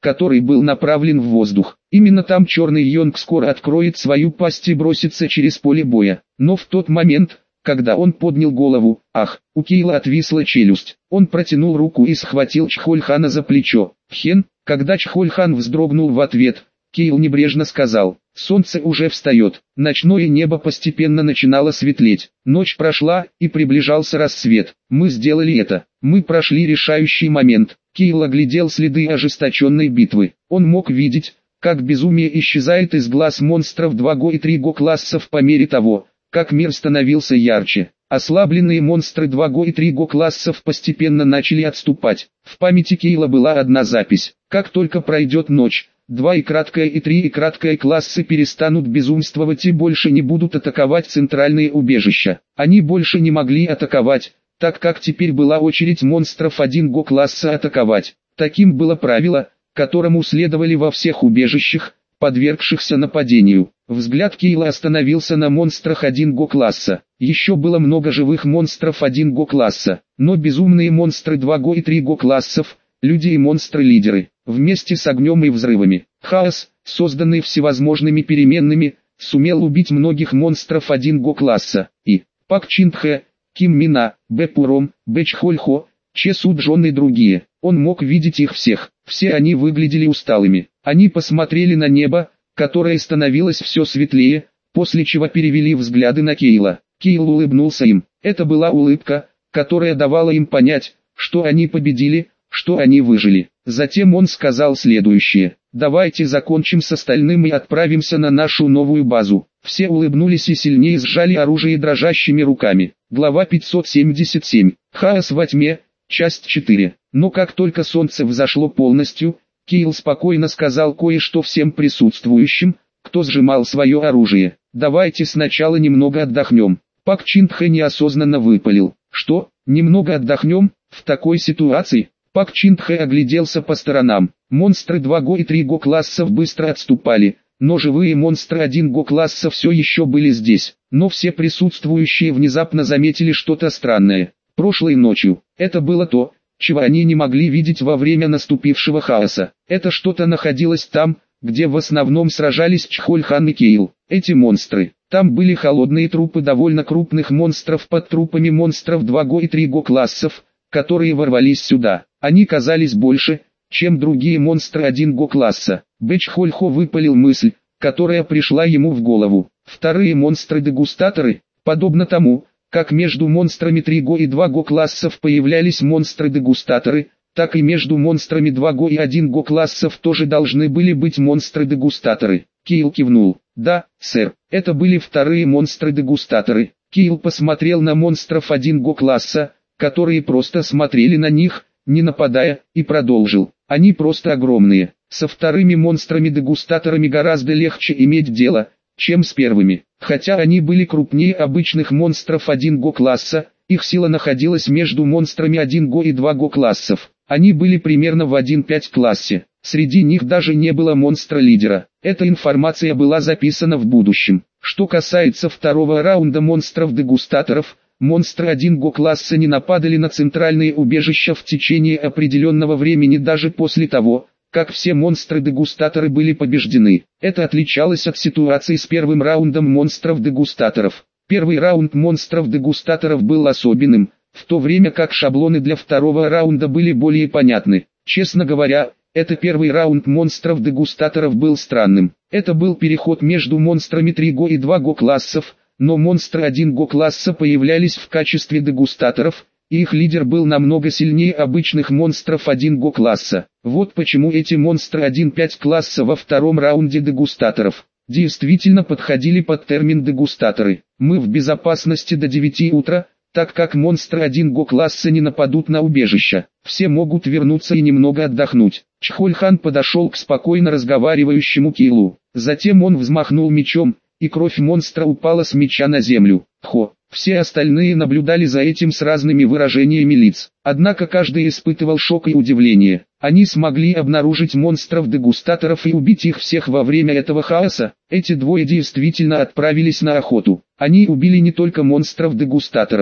который был направлен в воздух. Именно там черный Йонг скоро откроет свою пасть и бросится через поле боя. Но в тот момент, когда он поднял голову, ах, у Кейла отвисла челюсть. Он протянул руку и схватил Чхольхана за плечо. «Хен», когда Чхольхан вздрогнул в ответ, Кейл небрежно сказал: «Солнце уже встает». Ночное небо постепенно начинало светлеть. Ночь прошла, и приближался рассвет. Мы сделали это. Мы прошли решающий момент. Кейл оглядел следы ожесточенной битвы. Он мог видеть, как безумие исчезает из глаз монстров два го и три го классов по мере того, как мир становился ярче. Ослабленные монстры два го и три го классов постепенно начали отступать. В памяти Кейла была одна запись: как только пройдет ночь, два и краткое и три и краткое классы перестанут безумствовать и больше не будут атаковать центральные убежища. Они больше не могли атаковать, так как теперь была очередь монстров один го класса атаковать. Таким было правило, которому следовали во всех убежищах, подвергшихся нападению. Взгляд Кейла остановился на монстрах один го класса. Еще было много живых монстров один го класса, но безумные монстры два го и три го классов, люди и монстры-лидеры, вместе с огнем и взрывами. Хаос, созданный всевозможными переменными, сумел убить многих монстров один го класса. И Пак Чин Тхэ, Ким Мина, Бэ Пуром, Бэ Чхольхо, Че Суджон и другие. Он мог видеть их всех. Все они выглядели усталыми. Они посмотрели на небо, которое становилось все светлее, после чего перевели взгляды на Кейла. Кейл улыбнулся им. Это была улыбка, которая давала им понять, что они победили, что они выжили. Затем он сказал следующее: «Давайте закончим с остальным и отправимся на нашу новую базу». Все улыбнулись и сильнее сжали оружие дрожащими руками. Глава пятьсот семьдесят семь. Хаос во тьме. Часть четыре. Но как только солнце взошло полностью, Кейл спокойно сказал кое-что всем присутствующим, кто сжимал свое оружие. «Давайте сначала немного отдохнем». Пак Чин Тхэ неосознанно выпалил: «Что, немного отдохнем, в такой ситуации?» Пак Чин Тхэ огляделся по сторонам. Монстры два го и три го классов быстро отступали, но живые монстры один го класса все еще были здесь. Но все присутствующие внезапно заметили что-то странное. Прошлой ночью, это было то, чего они не могли видеть во время наступившего хаоса. Это что-то находилось там, где в основном сражались Чхольхан и Кейл. Эти монстры. Там были холодные трупы довольно крупных монстров под трупами монстров два го и три го классов, которые ворвались сюда. Они казались больше, чем другие монстры один го класса. Бэ Чхольхо выпалил мысль, которая пришла ему в голову. Вторые монстры-дегустаторы, подобно тому, как между монстрами три го и два го классов появлялись монстры-дегустаторы, так и между монстрами два го и один го классов тоже должны были быть монстры-дегустаторы. Кейл кивнул. «Да, сэр, это были вторые монстры-дегустаторы». Кейл посмотрел на монстров один го класса, которые просто смотрели на них, не нападая, и продолжил: «Они просто огромные. Со вторыми монстрами-дегустаторами гораздо легче иметь дело, чем с первыми. Хотя они были крупнее обычных монстров один го класса, их сила находилась между монстрами один го и два го классов. Они были примерно в один пять классе. Среди них даже не было монстра-лидера. Эта информация была записана в будущем. Что касается второго раунда монстров-дегустаторов, монстры один го класса не нападали на центральные убежища в течение определенного времени даже после того, как все монстры-дегустаторы были побеждены. Это отличалось от ситуации с первым раундом монстров-дегустаторов. Первый раунд монстров-дегустаторов был особенным, в то время как шаблоны для второго раунда были более понятны. Честно говоря, это первый раунд монстров-дегустаторов был странным. Это был переход между монстрами три го и два го классов, но монстры один го класса появлялись в качестве дегустаторов, и их лидер был намного сильнее обычных монстров один го класса. Вот почему эти монстры один пять класса во втором раунде дегустаторов действительно подходили под термин дегустаторы. Мы в безопасности до девяти утра, так как монстры один го класса не нападут на убежища. Все могут вернуться и немного отдохнуть. Чхольхан подошел к спокойно разговаривающему Кейлу. Затем он взмахнул мечом, и кровь монстра упала с меча на землю. Хо! Все остальные наблюдали за этим с разными выражениями лиц. Однако каждый испытывал шок и удивление. Они смогли обнаружить монстров-дегустаторов и убить их всех во время этого хаоса. Эти двое действительно отправились на охоту. Они убили не только монстров-дегустаторов.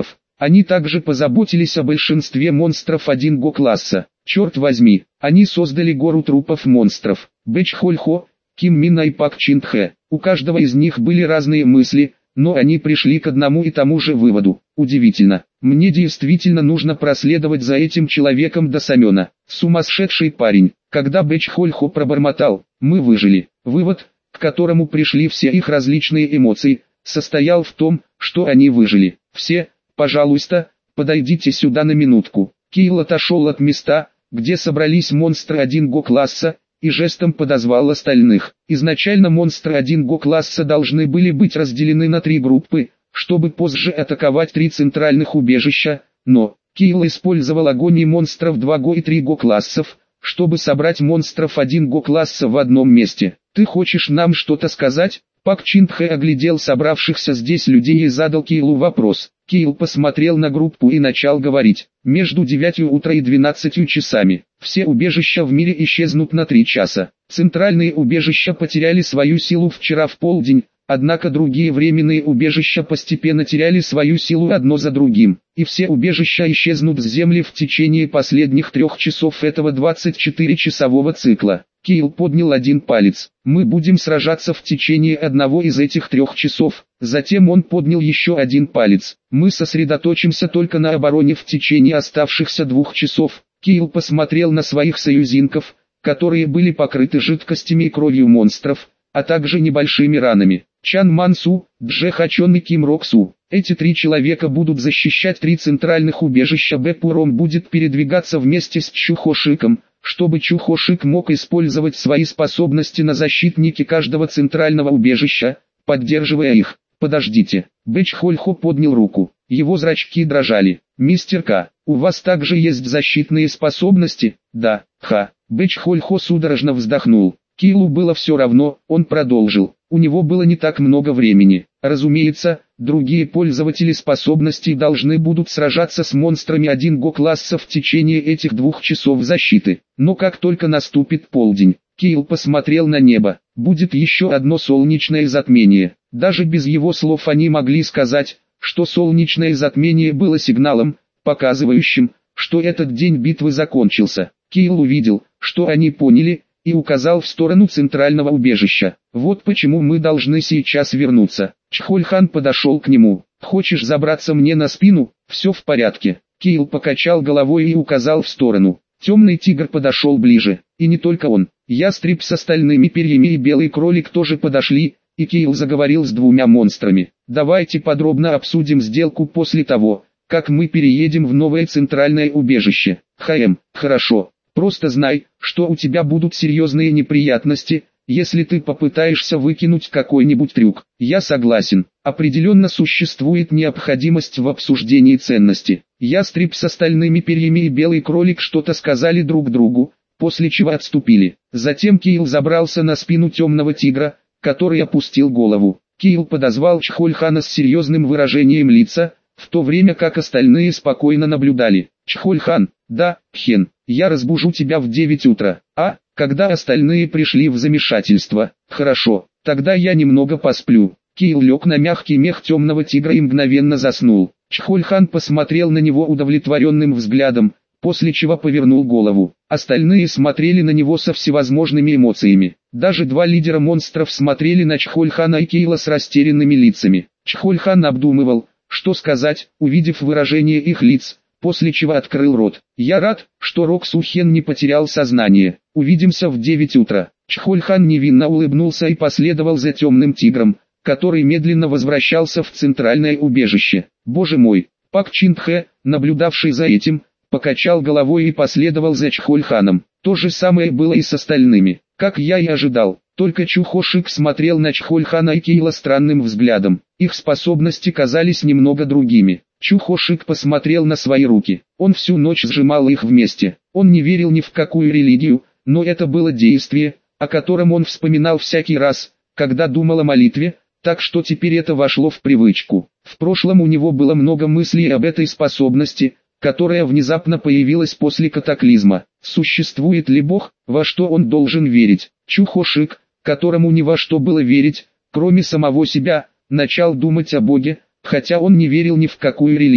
Они также позаботились о большинстве монстров один го класса. Черт возьми, они создали гору трупов монстров. Бэч Хольхо, Ким Мин и Пак Чин Хэ. У каждого из них были разные мысли, но они пришли к одному и тому же выводу. Удивительно. Мне действительно нужно проследовать за этим человеком до Самена. Сумасшедший парень. Когда Бэч Хольхо пробормотал, мы выжили. Вывод, к которому пришли все их различные эмоции, состоял в том, что они выжили. Все, пожалуйста, подойдите сюда на минутку. Кейл отошел от места, где собрались монстры один го класса, и жестом подозвал остальных. Изначально монстры один го класса должны были быть разделены на три группы, чтобы позже атаковать три центральных убежища, но Кейл использовал огонь и монстров два го и три го классов, чтобы собрать монстров один го класса в одном месте. «Ты хочешь нам что-то сказать?» Пак Чин Хэ оглядел собравшихся здесь людей и задал Кейлу вопрос. Кейл посмотрел на группу и начал говорить. Между девятью утра и двенадцатью часами, все убежища в мире исчезнут на три часа. Центральные убежища потеряли свою силу вчера в полдень, однако другие временные убежища постепенно теряли свою силу одно за другим. И все убежища исчезнут с земли в течение последних трех часов этого двадцатичетыречасового цикла. Кейл поднял один палец. Мы будем сражаться в течение одного из этих трех часов. Затем он поднял еще один палец. Мы сосредоточимся только на обороне в течение оставшихся двух часов. Кейл посмотрел на своих союзников, которые были покрыты жидкостями и кровью монстров, а также небольшими ранами. Чан Мансу, Дже Хачон и Ким Роксу. Эти три человека будут защищать три центральных убежища. Бэ Пуром будет передвигаться вместе с Чухошиком, чтобы Чухошик мог использовать свои способности на защитнике каждого центрального убежища, поддерживая их. Подождите. Бэч Хольхо поднял руку. Его зрачки дрожали. Мистер К, у вас также есть защитные способности? Да. Ха. Бэч Хольхо судорожно вздохнул. Кейлу было все равно, он продолжил. У него было не так много времени. Разумеется, другие пользователи способностей должны будут сражаться с монстрами один го класса в течение этих двух часов защиты. Но как только наступит полдень, Кейл посмотрел на небо. Будет еще одно солнечное затмение. Даже без его слов они могли сказать, что солнечное затмение было сигналом, показывающим, что этот день битвы закончился. Кейл увидел, что они поняли, и указал в сторону центрального убежища. Вот почему мы должны сейчас вернуться. Чхольхан подошел к нему. Хочешь забраться мне на спину? Все в порядке. Кейл покачал головой и указал в сторону. Темный тигр подошел ближе. И не только он. Ястреб с остальными перьями и белый кролик тоже подошли, и Кейл заговорил с двумя монстрами. Давайте подробно обсудим сделку после того, как мы переедем в новое центральное убежище. Хаэм, хорошо. Просто знай, что у тебя будут серьезные неприятности, если ты попытаешься выкинуть какой-нибудь трюк. Я согласен. Определенно существует необходимость в обсуждении ценности. Ястреб с остальными перьями и белый кролик что-то сказали друг другу, после чего отступили. Затем Кейл забрался на спину темного тигра, который опустил голову. Кейл подозвал Чхольхана с серьезным выражением лица, в то время как остальные спокойно наблюдали. Чхольхан, да, Хен, я разбужу тебя в девять утра. А, когда остальные пришли в замешательство, хорошо, тогда я немного посплю. Кейл лег на мягкий мех темного тигра и мгновенно заснул. Чхольхан посмотрел на него удовлетворенным взглядом, после чего повернул голову. Остальные смотрели на него со всевозможными эмоциями. Даже два лидера монстров смотрели на Чхольхана и Кейла с растерянными лицами. Чхольхан обдумывал, что сказать, увидев выражение их лиц, после чего открыл рот. «Я рад, что Роксу Хен не потерял сознание. Увидимся в девять утра». Чхольхан невинно улыбнулся и последовал за темным тигром, который медленно возвращался в центральное убежище. «Боже мой!» Пак Чин Хэ, наблюдавший за этим, покачал головой и последовал за Чхольханом. То же самое было и с остальными. Как я и ожидал, только Чухошик смотрел на Чхольхана и Кейла странным взглядом. Их способности казались немного другими. Чухошик посмотрел на свои руки. Он всю ночь сжимал их вместе. Он не верил ни в какую религию, но это было действие, о котором он вспоминал всякий раз, когда думал о молитве, так что теперь это вошло в привычку. В прошлом у него было много мыслей об этой способности, которая внезапно появилась после катаклизма. Существует ли Бог, во что он должен верить? Чухошик, которому ни во что было верить, кроме самого себя, начал думать о Боге, хотя он не верил ни в какую религию.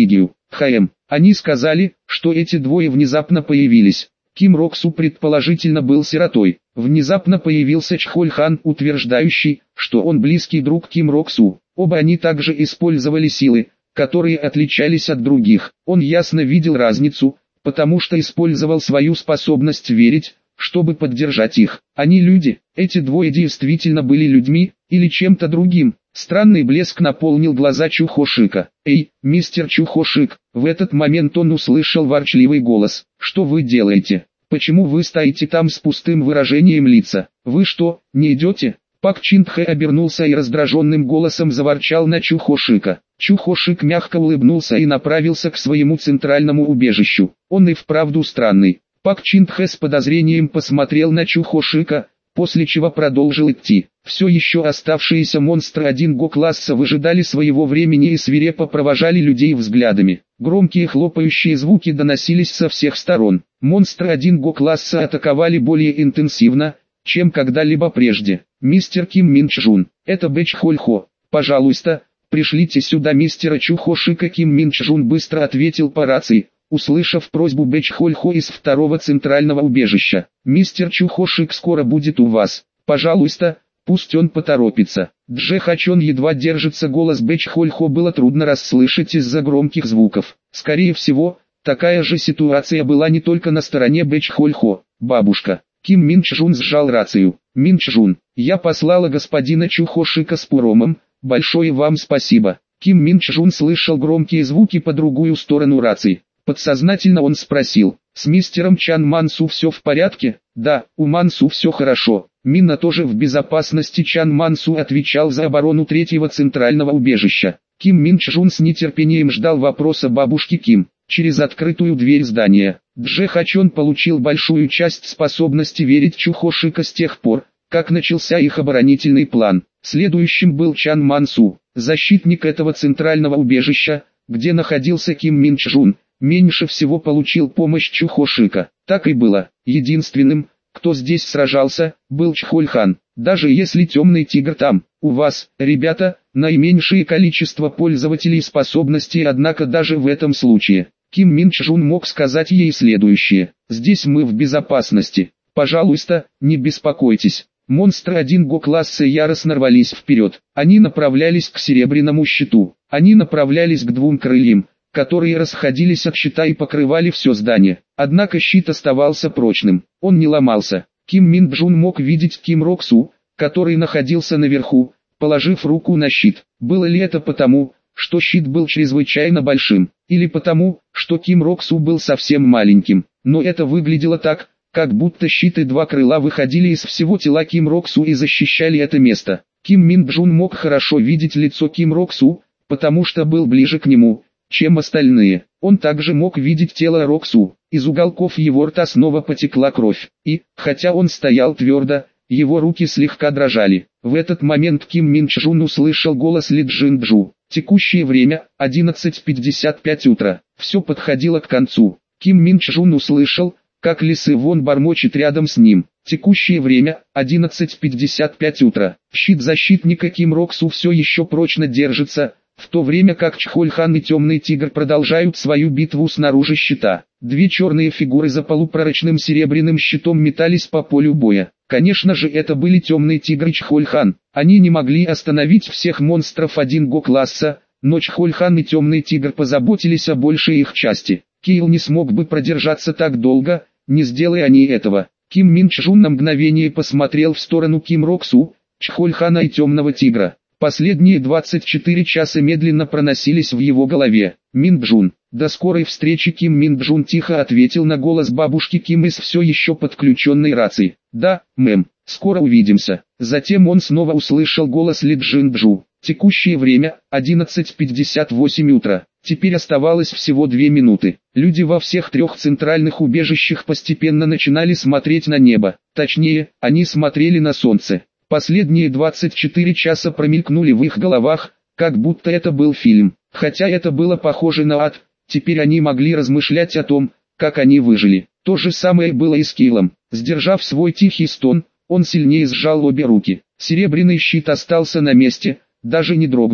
Хм, они сказали, что эти двое внезапно появились. Ким Рок-су предположительно был сиротой. Внезапно появился Чхоль-хан, утверждающий, что он близкий друг Ким Рок-су. Оба они также использовали силы, которые отличались от других. Он ясно видел разницу, потому что использовал свою способность верить, чтобы поддержать их. Они люди, эти двое действительно были людьми, или чем-то другим. Странный блеск наполнил глаза Чухошика. «Эй, мистер Чухошик!» В этот момент он услышал ворчливый голос. «Что вы делаете? Почему вы стоите там с пустым выражением лица? Вы что, не идете?» Пак Чин-тхэ обернулся и раздраженным голосом заворчал на Чухошика. Чухошик мягко улыбнулся и направился к своему центральному убежищу. Он и вправду странный. Пак Чин-тхэ с подозрением посмотрел на Чухошика, после чего продолжил идти. Все еще оставшиеся монстры один Го-класса выжидали своего времени и свирепо провожали людей взглядами. Громкие хлопающие звуки доносились со всех сторон. Монстры один Го-класса атаковали более интенсивно, чем когда-либо прежде. «Мистер Ким Мин Чжун, это Бэ Чхоль-хо. Пожалуйста, пришлите сюда мистера Чухошика». Ким Мин Чжун быстро ответил по рации, услышав просьбу Бэ Чхоль-хо из второго центрального убежища. «Мистер Чухошик скоро будет у вас. Пожалуйста, пусть он поторопится». Дже Хачон едва держится. Голос Бэ Чхоль-хо было трудно расслышать из-за громких звуков. Скорее всего, такая же ситуация была не только на стороне Бэ Чхоль-хо. «Бабушка». Ким Мин Чжун сжал рацию. «Мин Чжун, я послала господина Чухошика с Пуромом, большое вам спасибо». Ким Мин Чжун слышал громкие звуки по другую сторону рации. Подсознательно он спросил: «С мистером Чан Мансу все в порядке?» «Да, у Мансу все хорошо. Минна тоже в безопасности». Чан Мансу отвечал за оборону третьего центрального убежища. Ким Мин Чжун с нетерпением ждал вопроса бабушки Ким. Через открытую дверь здания, Дже Хачон получил большую часть способности верить Чухошика с тех пор, как начался их оборонительный план. Следующим был Чан Мансу, защитник этого центрального убежища, где находился Ким Мин Чжун. Меньше всего получил помощь Чухошика. Так и было. Единственным, кто здесь сражался, был Чхоль-хан. Даже если темный тигр там, у вас, ребята, наименьшее количество пользователей способностей, однако даже в этом случае, Ким Мин Чжун мог сказать ей следующее: «Здесь мы в безопасности. Пожалуйста, не беспокойтесь». Монстры один Го-класса яростно рвались вперед. Они направлялись к серебряному щиту. Они направлялись к двум крыльям, которые расходились от щита и покрывали все здание. Однако щит оставался прочным. Он не ломался. Ким Мин Чжун мог видеть Ким Рок-су, который находился наверху, положив руку на щит. Было ли это потому, что щит был чрезвычайно большим, или потому, что Ким Рок-су был совсем маленьким? Но это выглядело так, как будто щит и два крыла выходили из всего тела Ким Рок-су и защищали это место. Ким Мин Чжун мог хорошо видеть лицо Ким Рок-су, потому что был ближе к нему, чем остальные. Он также мог видеть тело Рок-су. Из уголков его рта снова потекла кровь, и, хотя он стоял твердо, его руки слегка дрожали. В этот момент Ким Мин Чжун услышал голос Ли Джин-джу. Текущее время – одиннадцать пятьдесят пять утра. Все подходило к концу. Ким Мин Чжун услышал, как Ли Сы Вон бормочет рядом с ним. Текущее время – одиннадцать пятьдесят пять утра. Щит защитника Ким Рок-су все еще прочно держится, в то время как Чхоль-хан и Темный Тигр продолжают свою битву снаружи щита. Две черные фигуры за полупророчным серебряным щитом метались по полю боя. Конечно же, это были Темный Тигр и Чхоль-хан. Они не могли остановить всех монстров один Го-класса, но Чхоль-хан и Темный Тигр позаботились о большей их части. Кейл не смог бы продержаться так долго, не сделая они этого. Ким Мин Чжун на мгновение посмотрел в сторону Ким Рок-су, Чхоль-хана и Темного Тигра. Последние двадцать четыре часа медленно проносились в его голове. «Мин Чжун, до скорой встречи». Ким Мин Чжун тихо ответил на голос бабушки Ким из все еще подключенной рации. «Да, мэм, скоро увидимся». Затем он снова услышал голос Ли Джин-джу. Текущее время – одиннадцать пятьдесят восемь утра. Теперь оставалось всего две минуты. Люди во всех трех центральных убежищах постепенно начинали смотреть на небо. Точнее, они смотрели на солнце. Последние двадцать четыре часа промелькнули в их головах, как будто это был фильм. Хотя это было похоже на ад, теперь они могли размышлять о том, как они выжили. То же самое было и с Кейлом. Сдержав свой тихий стон, он сильнее сжал обе руки. Серебряный щит остался на месте, даже не дрогнув.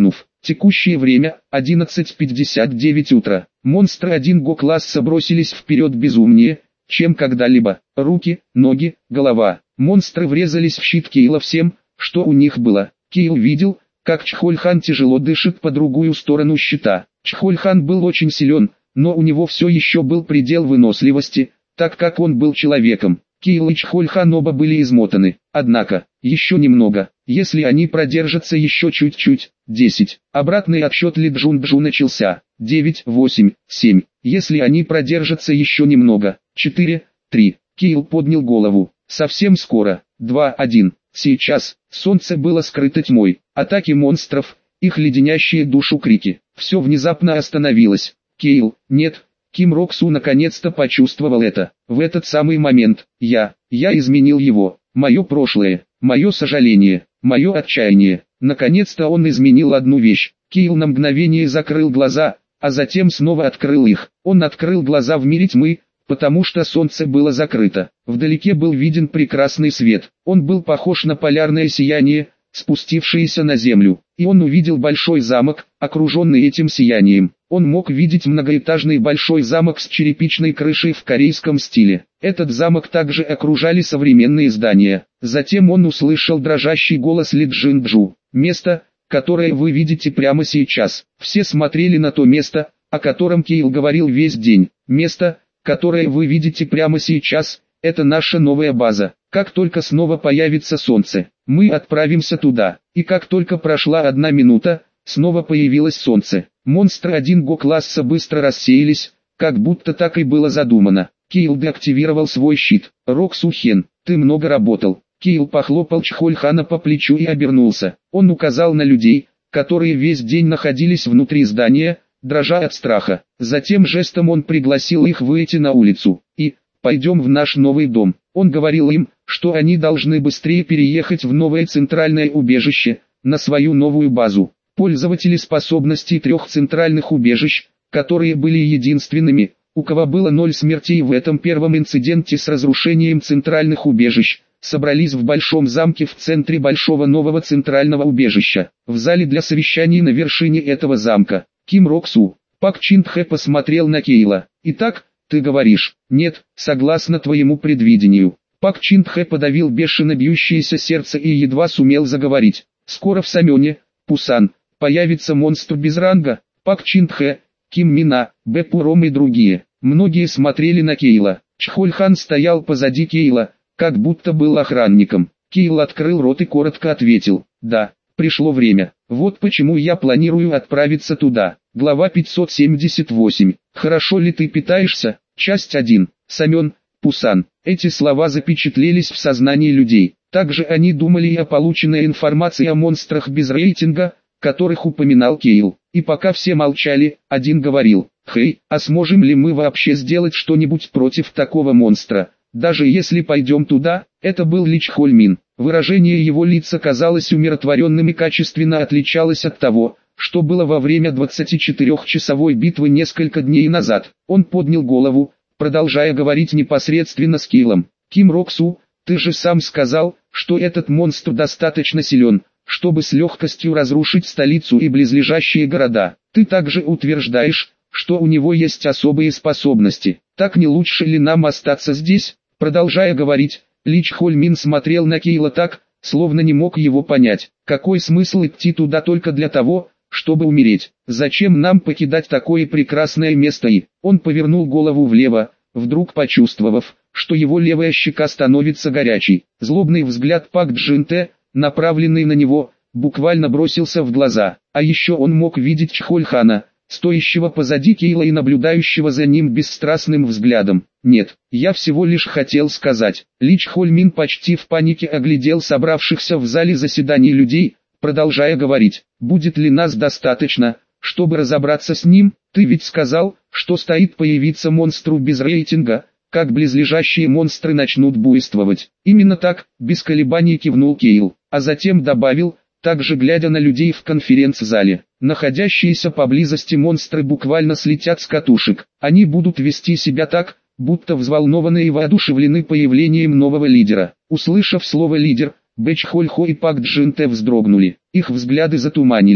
Текущее время – одиннадцать пятьдесят девять утра. Монстры один Го-класса бросились вперед безумнее, чем когда-либо. Руки, ноги, голова. Монстры врезались в щит Кейла всем, что у них было. Кейл видел, как Чхольхан тяжело дышит по другую сторону щита. Чхольхан был очень силен, но у него все еще был предел выносливости, так как он был человеком. Кейл и Чхольхан оба были измотаны. Однако, еще немного, если они продержатся еще чуть-чуть. десять. Обратный отсчет Ли Джун-Джу начался. девять, восемь, семь. Если они продержатся еще немного. четыре, три. Кейл поднял голову. Совсем скоро. два, один. Сейчас. Солнце было скрыто тьмой. Атаки монстров, их леденящие душу крики. Все внезапно остановилось. Кейл, нет. Ким Рок-Су наконец-то почувствовал это. В этот самый момент, я, я изменил его. Мое прошлое, мое сожаление, мое отчаяние. Наконец-то он изменил одну вещь. Кейл на мгновение закрыл глаза, а затем снова открыл их. Он открыл глаза в мире тьмы, потому что солнце было закрыто. Вдалеке был виден прекрасный свет. Он был похож на полярное сияние, спустившееся на землю. И он увидел большой замок, окруженный этим сиянием. Он мог видеть многоэтажный большой замок с черепичной крышей в корейском стиле. Этот замок также окружали современные здания. Затем он услышал дрожащий голос Ли Джин-Джу. «Место, которое вы видите прямо сейчас». Все смотрели на то место, о котором Кейл говорил весь день. «Место, которое вы видите прямо сейчас, это наша новая база. Как только снова появится солнце, мы отправимся туда». И как только прошла одна минута, снова появилось солнце. Монстры один Го-класса быстро рассеялись, как будто так и было задумано. Кейл деактивировал свой щит. «Рок-Су Хен, ты много работал». Кейл похлопал Чхольхана по плечу и обернулся. Он указал на людей, которые весь день находились внутри здания, дрожа от страха. Затем жестом он пригласил их выйти на улицу. И «пойдем в наш новый дом». Он говорил им, что они должны быстрее переехать в новое центральное убежище, на свою новую базу. Пользователи способностей трех центральных убежищ, которые были единственными, у кого было ноль смертей в этом первом инциденте с разрушением центральных убежищ, собрались в большом замке в центре большого нового центрального убежища. В зале для совещаний на вершине этого замка, Ким Рок-Су, Пак Чин-Тхэ посмотрел на Кейла. «Итак, ты говоришь, нет, согласно твоему предвидению». Пак Чин-Тхэ подавил бешено бьющееся сердце и едва сумел заговорить. «Скоро в Самёне, Пусан, появится монстр без ранга». Пак Чин-Тхэ, Ким Мина, Бэ Пуром и другие. Многие смотрели на Кейла. Чхольхан стоял позади Кейла, как будто был охранником. Кейл открыл рот и коротко ответил: «Да, пришло время. Вот почему я планирую отправиться туда». Глава пятьсот семьдесят восемь. «Хорошо ли ты питаешься?» Часть один. Самён, Пусан. Эти слова запечатлелись в сознании людей. Также они думали и о полученной информации о монстрах без рейтинга, которых упоминал Кейл. И пока все молчали, один говорил: «Хей, а сможем ли мы вообще сделать что-нибудь против такого монстра? Даже если пойдем туда». Это был Ли Чхольмин. Выражение его лица казалось умиротворенным и качественно отличалось от того, что было во время двадцатичетырёхчасовой битвы несколько дней назад. Он поднял голову, продолжая говорить непосредственно с Кейлом. «Ким Рок-Су, ты же сам сказал, что этот монстр достаточно силен, чтобы с легкостью разрушить столицу и близлежащие города. Ты также утверждаешь, что у него есть особые способности. Так не лучше ли нам остаться здесь?» Продолжая говорить, Ли Чхольмин смотрел на Кейла так, словно не мог его понять. Какой смысл идти туда только для того, чтобы умереть? Зачем нам покидать такое прекрасное место? И он повернул голову влево, вдруг почувствовав, что его левая щека становится горячей. Злобный взгляд Пак Джин-Тэ, направленный на него, буквально бросился в глаза. А еще он мог видеть Чхольхана, стоящего позади Кейла и наблюдающего за ним бесстрастным взглядом. «Нет, я всего лишь хотел сказать». Ли Чхольмин почти в панике оглядел собравшихся в зале заседаний людей, продолжая говорить: «Будет ли нас достаточно, чтобы разобраться с ним? Ты ведь сказал, что стоит появиться монстру без рейтинга, как близлежащие монстры начнут буйствовать». «Именно так», — без колебаний кивнул Кейл, а затем добавил, также глядя на людей в конференц-зале: «Находящиеся поблизости монстры буквально слетят с катушек. Они будут вести себя так, будто взволнованы и воодушевлены появлением нового лидера». Услышав слово «лидер», Бэ Чхольхо и Пак Джин-Тэ вздрогнули. Их взгляды затуманились.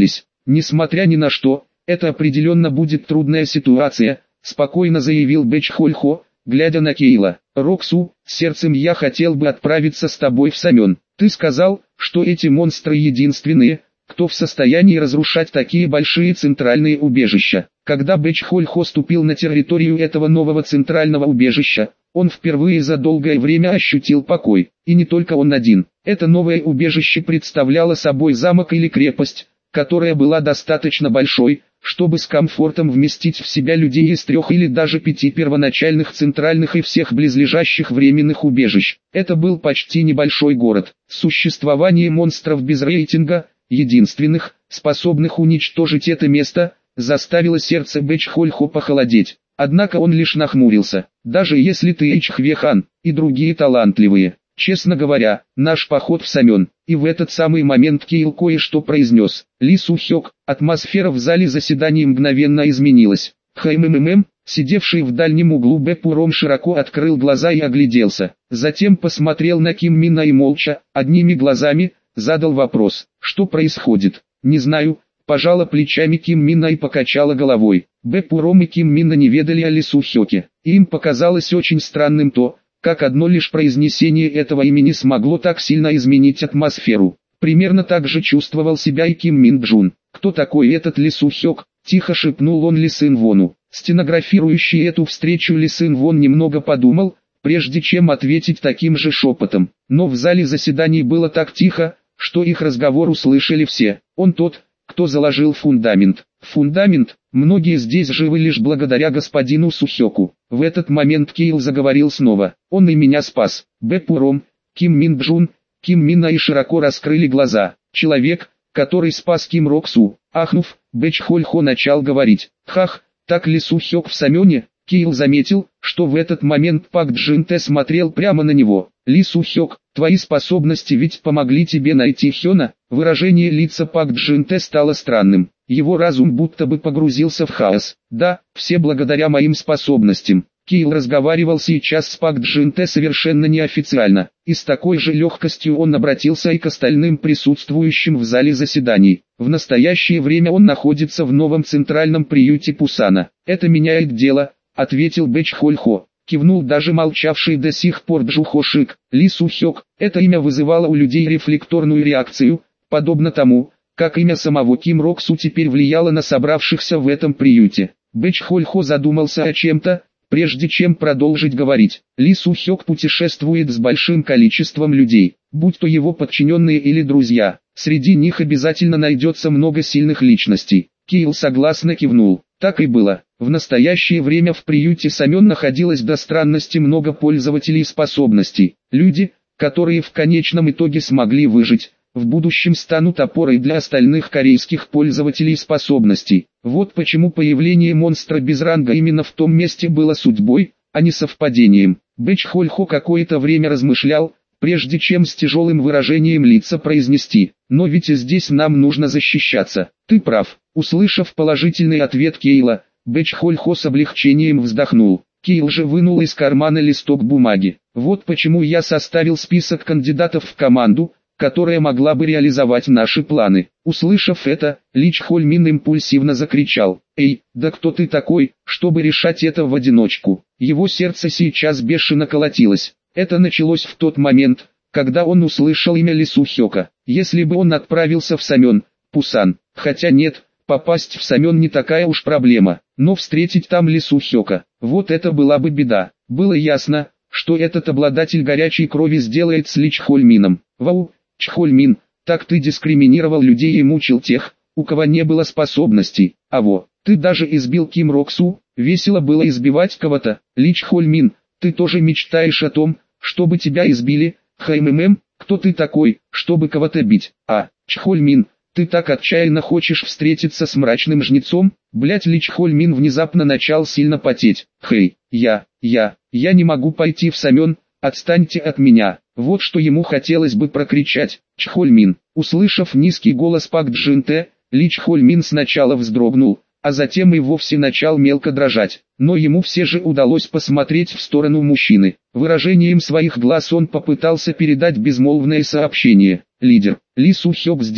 Несмотря ни на что, это определенно будет трудная ситуация, спокойно заявил Бэч Хольхо, глядя на Кейла. Роксу, сердцем я хотел бы отправиться с тобой в Самен. Ты сказал, что эти монстры единственные, кто в состоянии разрушать такие большие центральные убежища. Когда Бэч Хольхо ступил на территорию этого нового центрального убежища, он впервые за долгое время ощутил покой. И не только он один. Это новое убежище представляло собой замок или крепость, которая была достаточно большой, чтобы с комфортом вместить в себя людей из трех или даже пяти первоначальных центральных и всех близлежащих временных убежищ. Это был почти небольшой город. Существование монстров без рейтинга, единственных, способных уничтожить это место, заставило сердце Бэч Хольхо похолодеть. Однако он лишь нахмурился. Даже если ты Эйчхве-хан и другие талантливые. Честно говоря, наш поход в Самен. И в этот самый момент Кейл кое-что произнес. Ли Сухёк, атмосфера в зале заседаний мгновенно изменилась. ХМММ, сидевший в дальнем углу Бэ Пуром, широко открыл глаза и огляделся. Затем посмотрел на Ким Мина и молча, одними глазами, задал вопрос. Что происходит? Не знаю. Пожала плечами Ким Мина и покачала головой. Бэ Пуром и Ким Мина не ведали о Ли Сухёке. Им показалось очень странным то, как одно лишь произнесение этого имени смогло так сильно изменить атмосферу. Примерно так же чувствовал себя и Ким Мин Джун. «Кто такой этот Ли Сухёк?» – тихо шепнул он Ли Сын Вону. Стенографирующий эту встречу Ли Сын Вон немного подумал, прежде чем ответить таким же шепотом. Но в зале заседаний было так тихо, что их разговор услышали все. Он тот, кто заложил фундамент. Фундамент, многие здесь живы лишь благодаря господину Сухёку. В этот момент Кейл заговорил снова. Он и меня спас. Бэ Пуром, Ким Мин Джун, Ким Мина и широко раскрыли глаза. Человек, который спас Ким Роксу. Ахнув, Бэч Хольхо начал говорить. Хах, так Ли Сухёк в Самёне? Кейл заметил, что в этот момент Пак Джин Тэ смотрел прямо на него. Ли Сухёк, твои способности ведь помогли тебе найти Хёна? Выражение лица Пак Джин Тэ стало странным. Его разум будто бы погрузился в хаос. Да, все благодаря моим способностям. Кейл разговаривал сейчас с Пак Джин Тэ совершенно неофициально, и с такой же легкостью он обратился и к остальным присутствующим в зале заседаний. В настоящее время он находится в новом центральном приюте Пусана. Это меняет дело, ответил Бэч Хольхо. Кивнул даже молчавший до сих пор Джухо Шик. Ли Сухёк, это имя вызывало у людей рефлекторную реакцию, подобно тому, как имя самого Ким Роксу теперь влияло на собравшихся в этом приюте. Бэч Хольхо задумался о чем-то, прежде чем продолжить говорить. Ли Сухёк путешествует с большим количеством людей, будь то его подчиненные или друзья. Среди них обязательно найдется много сильных личностей. Кейл согласно кивнул. Так и было. В настоящее время в приюте Самён находилось до странности много пользователей способностей. Люди, которые в конечном итоге смогли выжить, в будущем станут опорой для остальных корейских пользователей способностей. Вот почему появление монстра без ранга именно в том месте было судьбой, а не совпадением. Бэч Хольхо какое-то время размышлял, прежде чем с тяжелым выражением лица произнести: «Но ведь и здесь нам нужно защищаться». «Ты прав». Услышав положительный ответ Кейла, Бэч Хольхо с облегчением вздохнул. Кейл же вынул из кармана листок бумаги. «Вот почему я составил список кандидатов в команду, которая могла бы реализовать наши планы». Услышав это, Ли Чхольмин импульсивно закричал: «Эй, да кто ты такой, чтобы решать это в одиночку?» Его сердце сейчас бешено колотилось. Это началось в тот момент, когда он услышал имя Ли Сухёка. Если бы он отправился в Самён, Пусан, хотя нет, попасть в Самён не такая уж проблема, но встретить там Ли Сухёка, вот это была бы беда. Было ясно, что этот обладатель горячей крови сделает с Ли Чхольмином. «Вау, Чхольмин, так ты дискриминировал людей и мучил тех, у кого не было способностей. А во, ты даже избил Ким Роксу, весело было избивать кого-то. Ли Чхольмин, ты тоже мечтаешь о том, чтобы тебя избили? ХММ, кто ты такой, чтобы кого-то бить? А, Чхольмин, ты так отчаянно хочешь встретиться с мрачным жнецом?» Блять, Ли Чхольмин внезапно начал сильно потеть. «Хей, я, я, я не могу пойти в Самён, отстаньте от меня». Вот что ему хотелось бы прокричать. «Чхольмин». Услышав низкий голос Пак Джин Тэ, Ли Чхольмин сначала вздрогнул, а затем и вовсе начал мелко дрожать. Но ему все же удалось посмотреть в сторону мужчины. Выражением своих глаз он попытался передать безмолвное сообщение. «Лидер, Ли Сухёк здесь».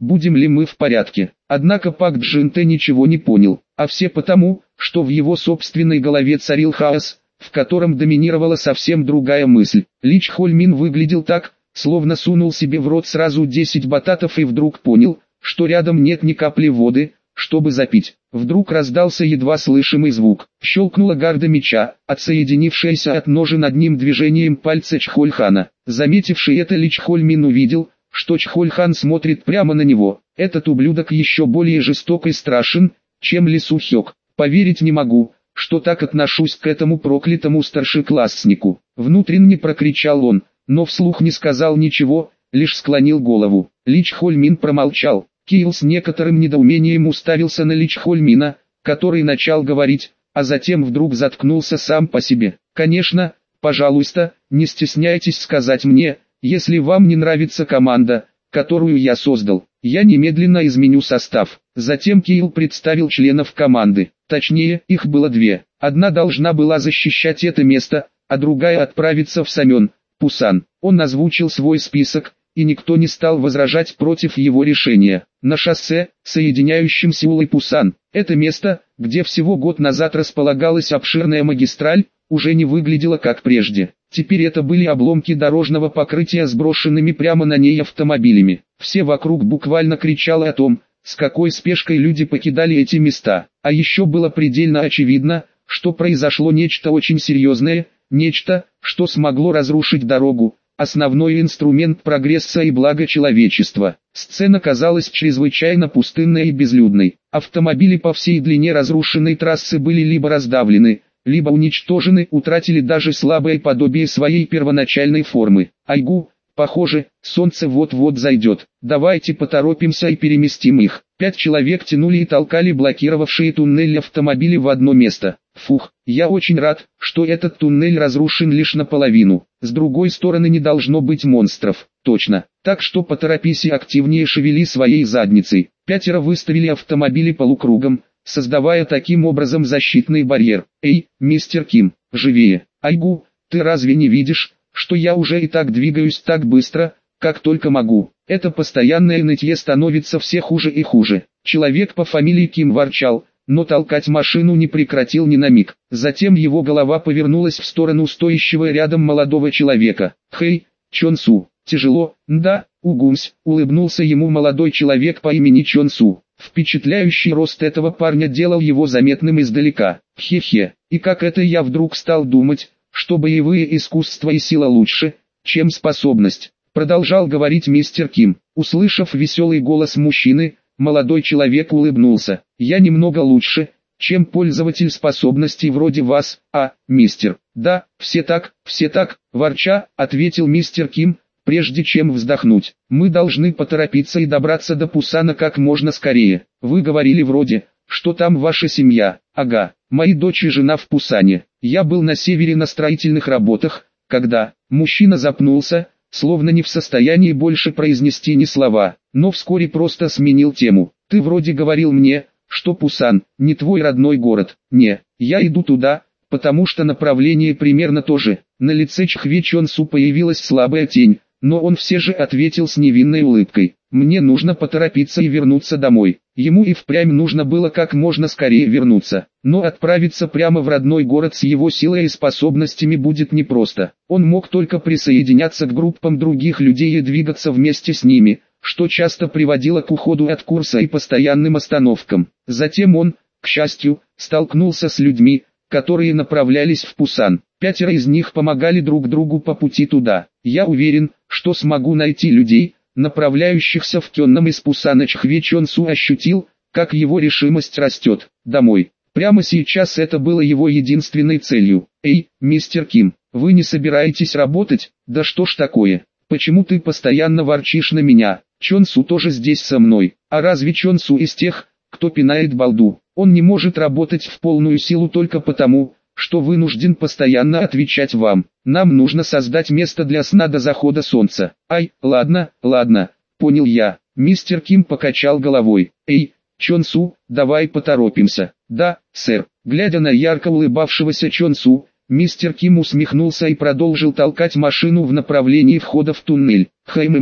будем ли мы в порядке. Однако Пак Джинте ничего не понял, а все потому, что в его собственной голове царил хаос, в котором доминировала совсем другая мысль. Ли Чхольмин выглядел так, словно сунул себе в рот сразу десять бататов и вдруг понял, что рядом нет ни капли воды, чтобы запить. Вдруг раздался едва слышимый звук. Щелкнула гарда меча, отсоединившаяся от ножен одним движением пальца Чхольхана. Заметивший это Ли Чхольмин увидел, что Чхольхан смотрит прямо на него. Этот ублюдок еще более жесток и страшен, чем Ли Сухёк. Поверить не могу, что так отношусь к этому проклятому старшекласснику. Внутренне прокричал он, но вслух не сказал ничего, лишь склонил голову. Ли Чхольмин промолчал. Киил с некоторым недоумением уставился на Ли Чхольмина, который начал говорить, а затем вдруг заткнулся сам по себе. «Конечно, пожалуйста, не стесняйтесь сказать мне, если вам не нравится команда, которую я создал. Я немедленно изменю состав». Затем Киил представил членов команды. Точнее, их было две. Одна должна была защищать это место, а другая отправиться в Самён, Пусан. Он озвучил свой список, и никто не стал возражать против его решения. На шоссе, соединяющем Сеул и Пусан, это место, где всего год назад располагалась обширная магистраль, уже не выглядело как прежде. Теперь это были обломки дорожного покрытия, сброшенными прямо на ней автомобилями. Все вокруг буквально кричало о том, с какой спешкой люди покидали эти места. А еще было предельно очевидно, что произошло нечто очень серьезное, нечто, что смогло разрушить дорогу, основной инструмент прогресса и блага человечества. Сцена казалась чрезвычайно пустынной и безлюдной. Автомобили по всей длине разрушенной трассы были либо раздавлены, либо уничтожены, утратили даже слабое подобие своей первоначальной формы. Айгу, похоже, солнце вот-вот зайдет. Давайте поторопимся и переместим их. Пять человек тянули и толкали блокировавшие туннель автомобили в одно место. Фух, я очень рад, что этот туннель разрушен лишь наполовину. С другой стороны не должно быть монстров. Точно. Так что поторопись и активнее шевели своей задницей. Пятеро выставили автомобили полукругом, создавая таким образом защитный барьер. Эй, мистер Ким, живее. Айгу, ты разве не видишь, что я уже и так двигаюсь так быстро, как только могу? Это постоянное нытье становится все хуже и хуже. Человек по фамилии Ким ворчал, но толкать машину не прекратил ни на миг. Затем его голова повернулась в сторону стоящего рядом молодого человека. «Хей, Чон Су, тяжело, да, угумсь», улыбнулся ему молодой человек по имени Чон Су. Впечатляющий рост этого парня делал его заметным издалека. Хе-хе, и как это я вдруг стал думать, что боевые искусства и сила лучше, чем способность. Продолжал говорить мистер Ким. Услышав веселый голос мужчины, молодой человек улыбнулся. «Я немного лучше, чем пользователь способностей вроде вас, а, мистер?» «Да, все так, все так», ворча, ответил мистер Ким, прежде чем вздохнуть. «Мы должны поторопиться и добраться до Пусана как можно скорее. Вы говорили вроде, что там ваша семья». «Ага, мои дочь и жена в Пусане. Я был на севере на строительных работах, когда...» Мужчина запнулся, словно не в состоянии больше произнести ни слова, но вскоре просто сменил тему. «Ты вроде говорил мне, что Пусан не твой родной город». «Не, я иду туда, потому что направление примерно то же». На лице Чхве Чон Су появилась слабая тень, но он все же ответил с невинной улыбкой. «Мне нужно поторопиться и вернуться домой». Ему и впрямь нужно было как можно скорее вернуться, но отправиться прямо в родной город с его силой и способностями будет непросто. Он мог только присоединяться к группам других людей и двигаться вместе с ними, что часто приводило к уходу от курса и постоянным остановкам. Затем он, к счастью, столкнулся с людьми, которые направлялись в Пусан. Пятеро из них помогали друг другу по пути туда. «Я уверен, что смогу найти людей, направляющихся в Кённам из Пусана». Чхве Чон Су ощутил, как его решимость растет. Домой. Прямо сейчас это было его единственной целью. «Эй, мистер Ким, вы не собираетесь работать? Да что ж такое? Почему ты постоянно ворчишь на меня? Чон Су тоже здесь со мной». «А разве Чон Су из тех, кто пинает балду? Он не может работать в полную силу только потому, что вынужден постоянно отвечать вам. Нам нужно создать место для сна до захода солнца». «Ай, ладно, ладно, понял я». Мистер Ким покачал головой. «Эй, Чон Су, давай поторопимся». «Да, сэр». Глядя на ярко улыбавшегося Чон Су, мистер Ким усмехнулся и продолжил толкать машину в направлении входа в туннель. «Хм-хм,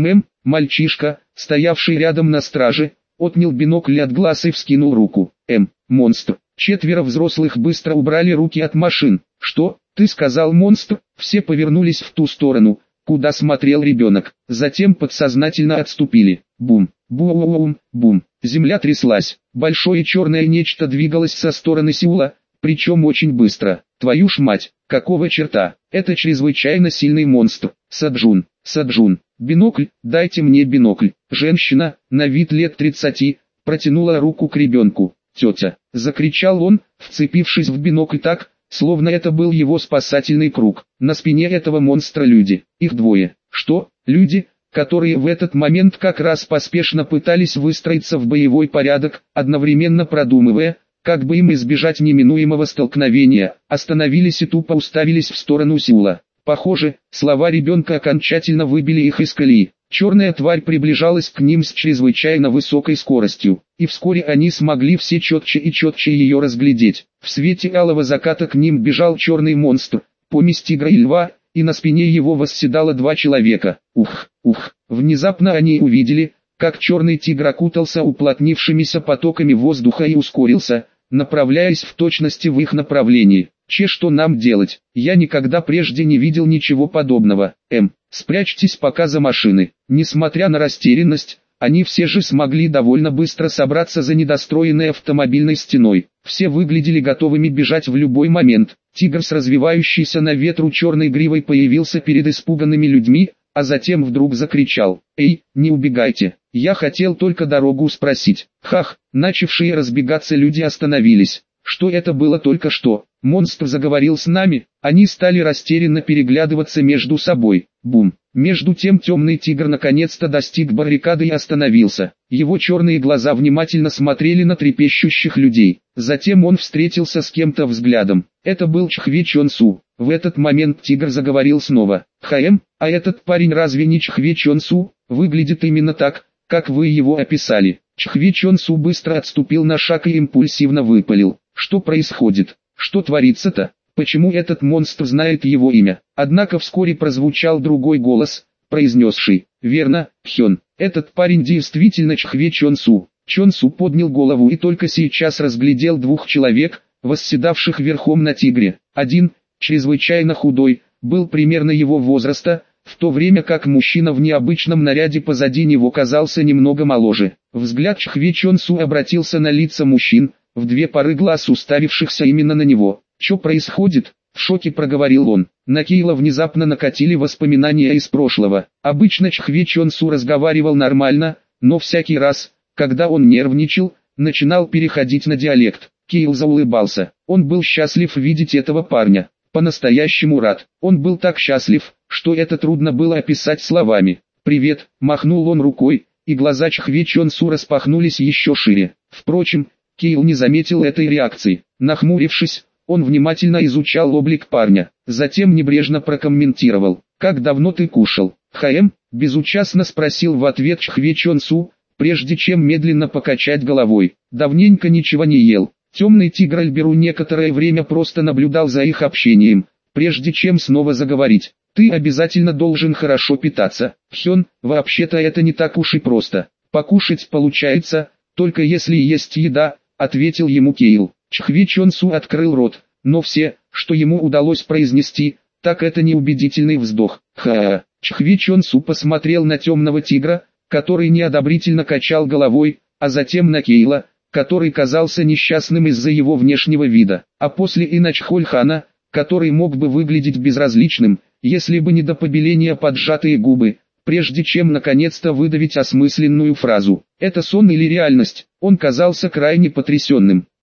Мальчишка, стоявший рядом на страже, отнял бинокль от глаз и вскинул руку. М. Монстр. Четверо взрослых быстро убрали руки от машин. Что? Ты сказал монстр? Все повернулись в ту сторону, куда смотрел ребенок. Затем подсознательно отступили. Бум. Бум. Бум. Земля тряслась. Большое черное нечто двигалось со стороны Сеула, причем очень быстро. Твою ж мать, какого черта? Это чрезвычайно сильный монстр. Саджун. Саджун. Бинокль, дайте мне бинокль. Женщина, на вид лет тридцати, протянула руку к ребенку. Тетя, закричал он, вцепившись в бинокль так, словно это был его спасательный круг. На спине этого монстра люди. Их двое. Что? Люди, которые в этот момент как раз поспешно пытались выстроиться в боевой порядок, одновременно продумывая, как бы им избежать неминуемого столкновения, остановились и тупо уставились в сторону Сеула. Похоже, слова ребенка окончательно выбили их из колеи. Черная тварь приближалась к ним с чрезвычайно высокой скоростью, и вскоре они смогли все четче и четче ее разглядеть. В свете алого заката к ним бежал черный монстр, помесь тигра и льва, и на спине его восседало два человека. Ух, ух, внезапно они увидели, как черный тигр окутался уплотнившимися потоками воздуха и ускорился, направляясь в точности в их направлении. Че, что нам делать? Я никогда прежде не видел ничего подобного. М. Спрячьтесь пока за машины. Несмотря на растерянность, они все же смогли довольно быстро собраться за недостроенной автомобильной стеной. Все выглядели готовыми бежать в любой момент. Тигр с развивающейся на ветру черной гривой появился перед испуганными людьми, а затем вдруг закричал: «Эй, не убегайте, я хотел только дорогу спросить». Хах, начавшие разбегаться люди остановились. Что это было только что? Монстр заговорил с нами. Они стали растерянно переглядываться между собой. Бум. Между тем темный тигр наконец-то достиг баррикады и остановился. Его черные глаза внимательно смотрели на трепещущих людей. Затем он встретился с кем-то взглядом. Это был Чхве Чон Су. В этот момент тигр заговорил снова. «Хаэм, а этот парень разве не Чхве Чон Су? Выглядит именно так, как вы его описали». Чхве Чон Су быстро отступил на шаг и импульсивно выпалил: «Что происходит? Что творится-то? Почему этот монстр знает его имя?» Однако вскоре прозвучал другой голос, произнесший: «Верно, Хён, этот парень действительно Чхве Чон Су». Чон Су поднял голову и только сейчас разглядел двух человек, восседавших верхом на тигре. Один, чрезвычайно худой, был примерно его возраста, в то время как мужчина в необычном наряде позади него казался немного моложе. Взгляд Чхве Чон Су обратился на лица мужчин, в две пары глаз уставившихся именно на него. «Что происходит?» — в шоке проговорил он. На Кейла внезапно накатили воспоминания из прошлого. Обычно Чхве Чон Су разговаривал нормально, но всякий раз, когда он нервничал, начинал переходить на диалект. Кейл заулыбался. Он был счастлив видеть этого парня. По-настоящему рад. Он был так счастлив, что это трудно было описать словами. «Привет», — махнул он рукой, и глаза Чхве Чон Су распахнулись еще шире. Впрочем, Кейл не заметил этой реакции. Нахмурившись, он внимательно изучал облик парня. Затем небрежно прокомментировал: «Как давно ты кушал?» «Хаэм?» — безучастно спросил в ответ Чхве Чон Су, прежде чем медленно покачать головой. «Давненько ничего не ел». Темный тигр Альберу некоторое время просто наблюдал за их общением, прежде чем снова заговорить. «Ты обязательно должен хорошо питаться, Хён, вообще-то это не так уж и просто. Покушать получается, только если есть еда», — ответил ему Кейл. Чхве Чон Су открыл рот, но все, что ему удалось произнести, так это неубедительный вздох. «Ха-ха». Чхве Чон Су посмотрел на темного тигра, который неодобрительно качал головой, а затем на Кейла, который казался несчастным из-за его внешнего вида, а после и на Чхольхана, который мог бы выглядеть безразличным, если бы не до побеления поджатые губы, прежде чем наконец-то выдавить осмысленную фразу. Это сон или реальность? Он казался крайне потрясенным.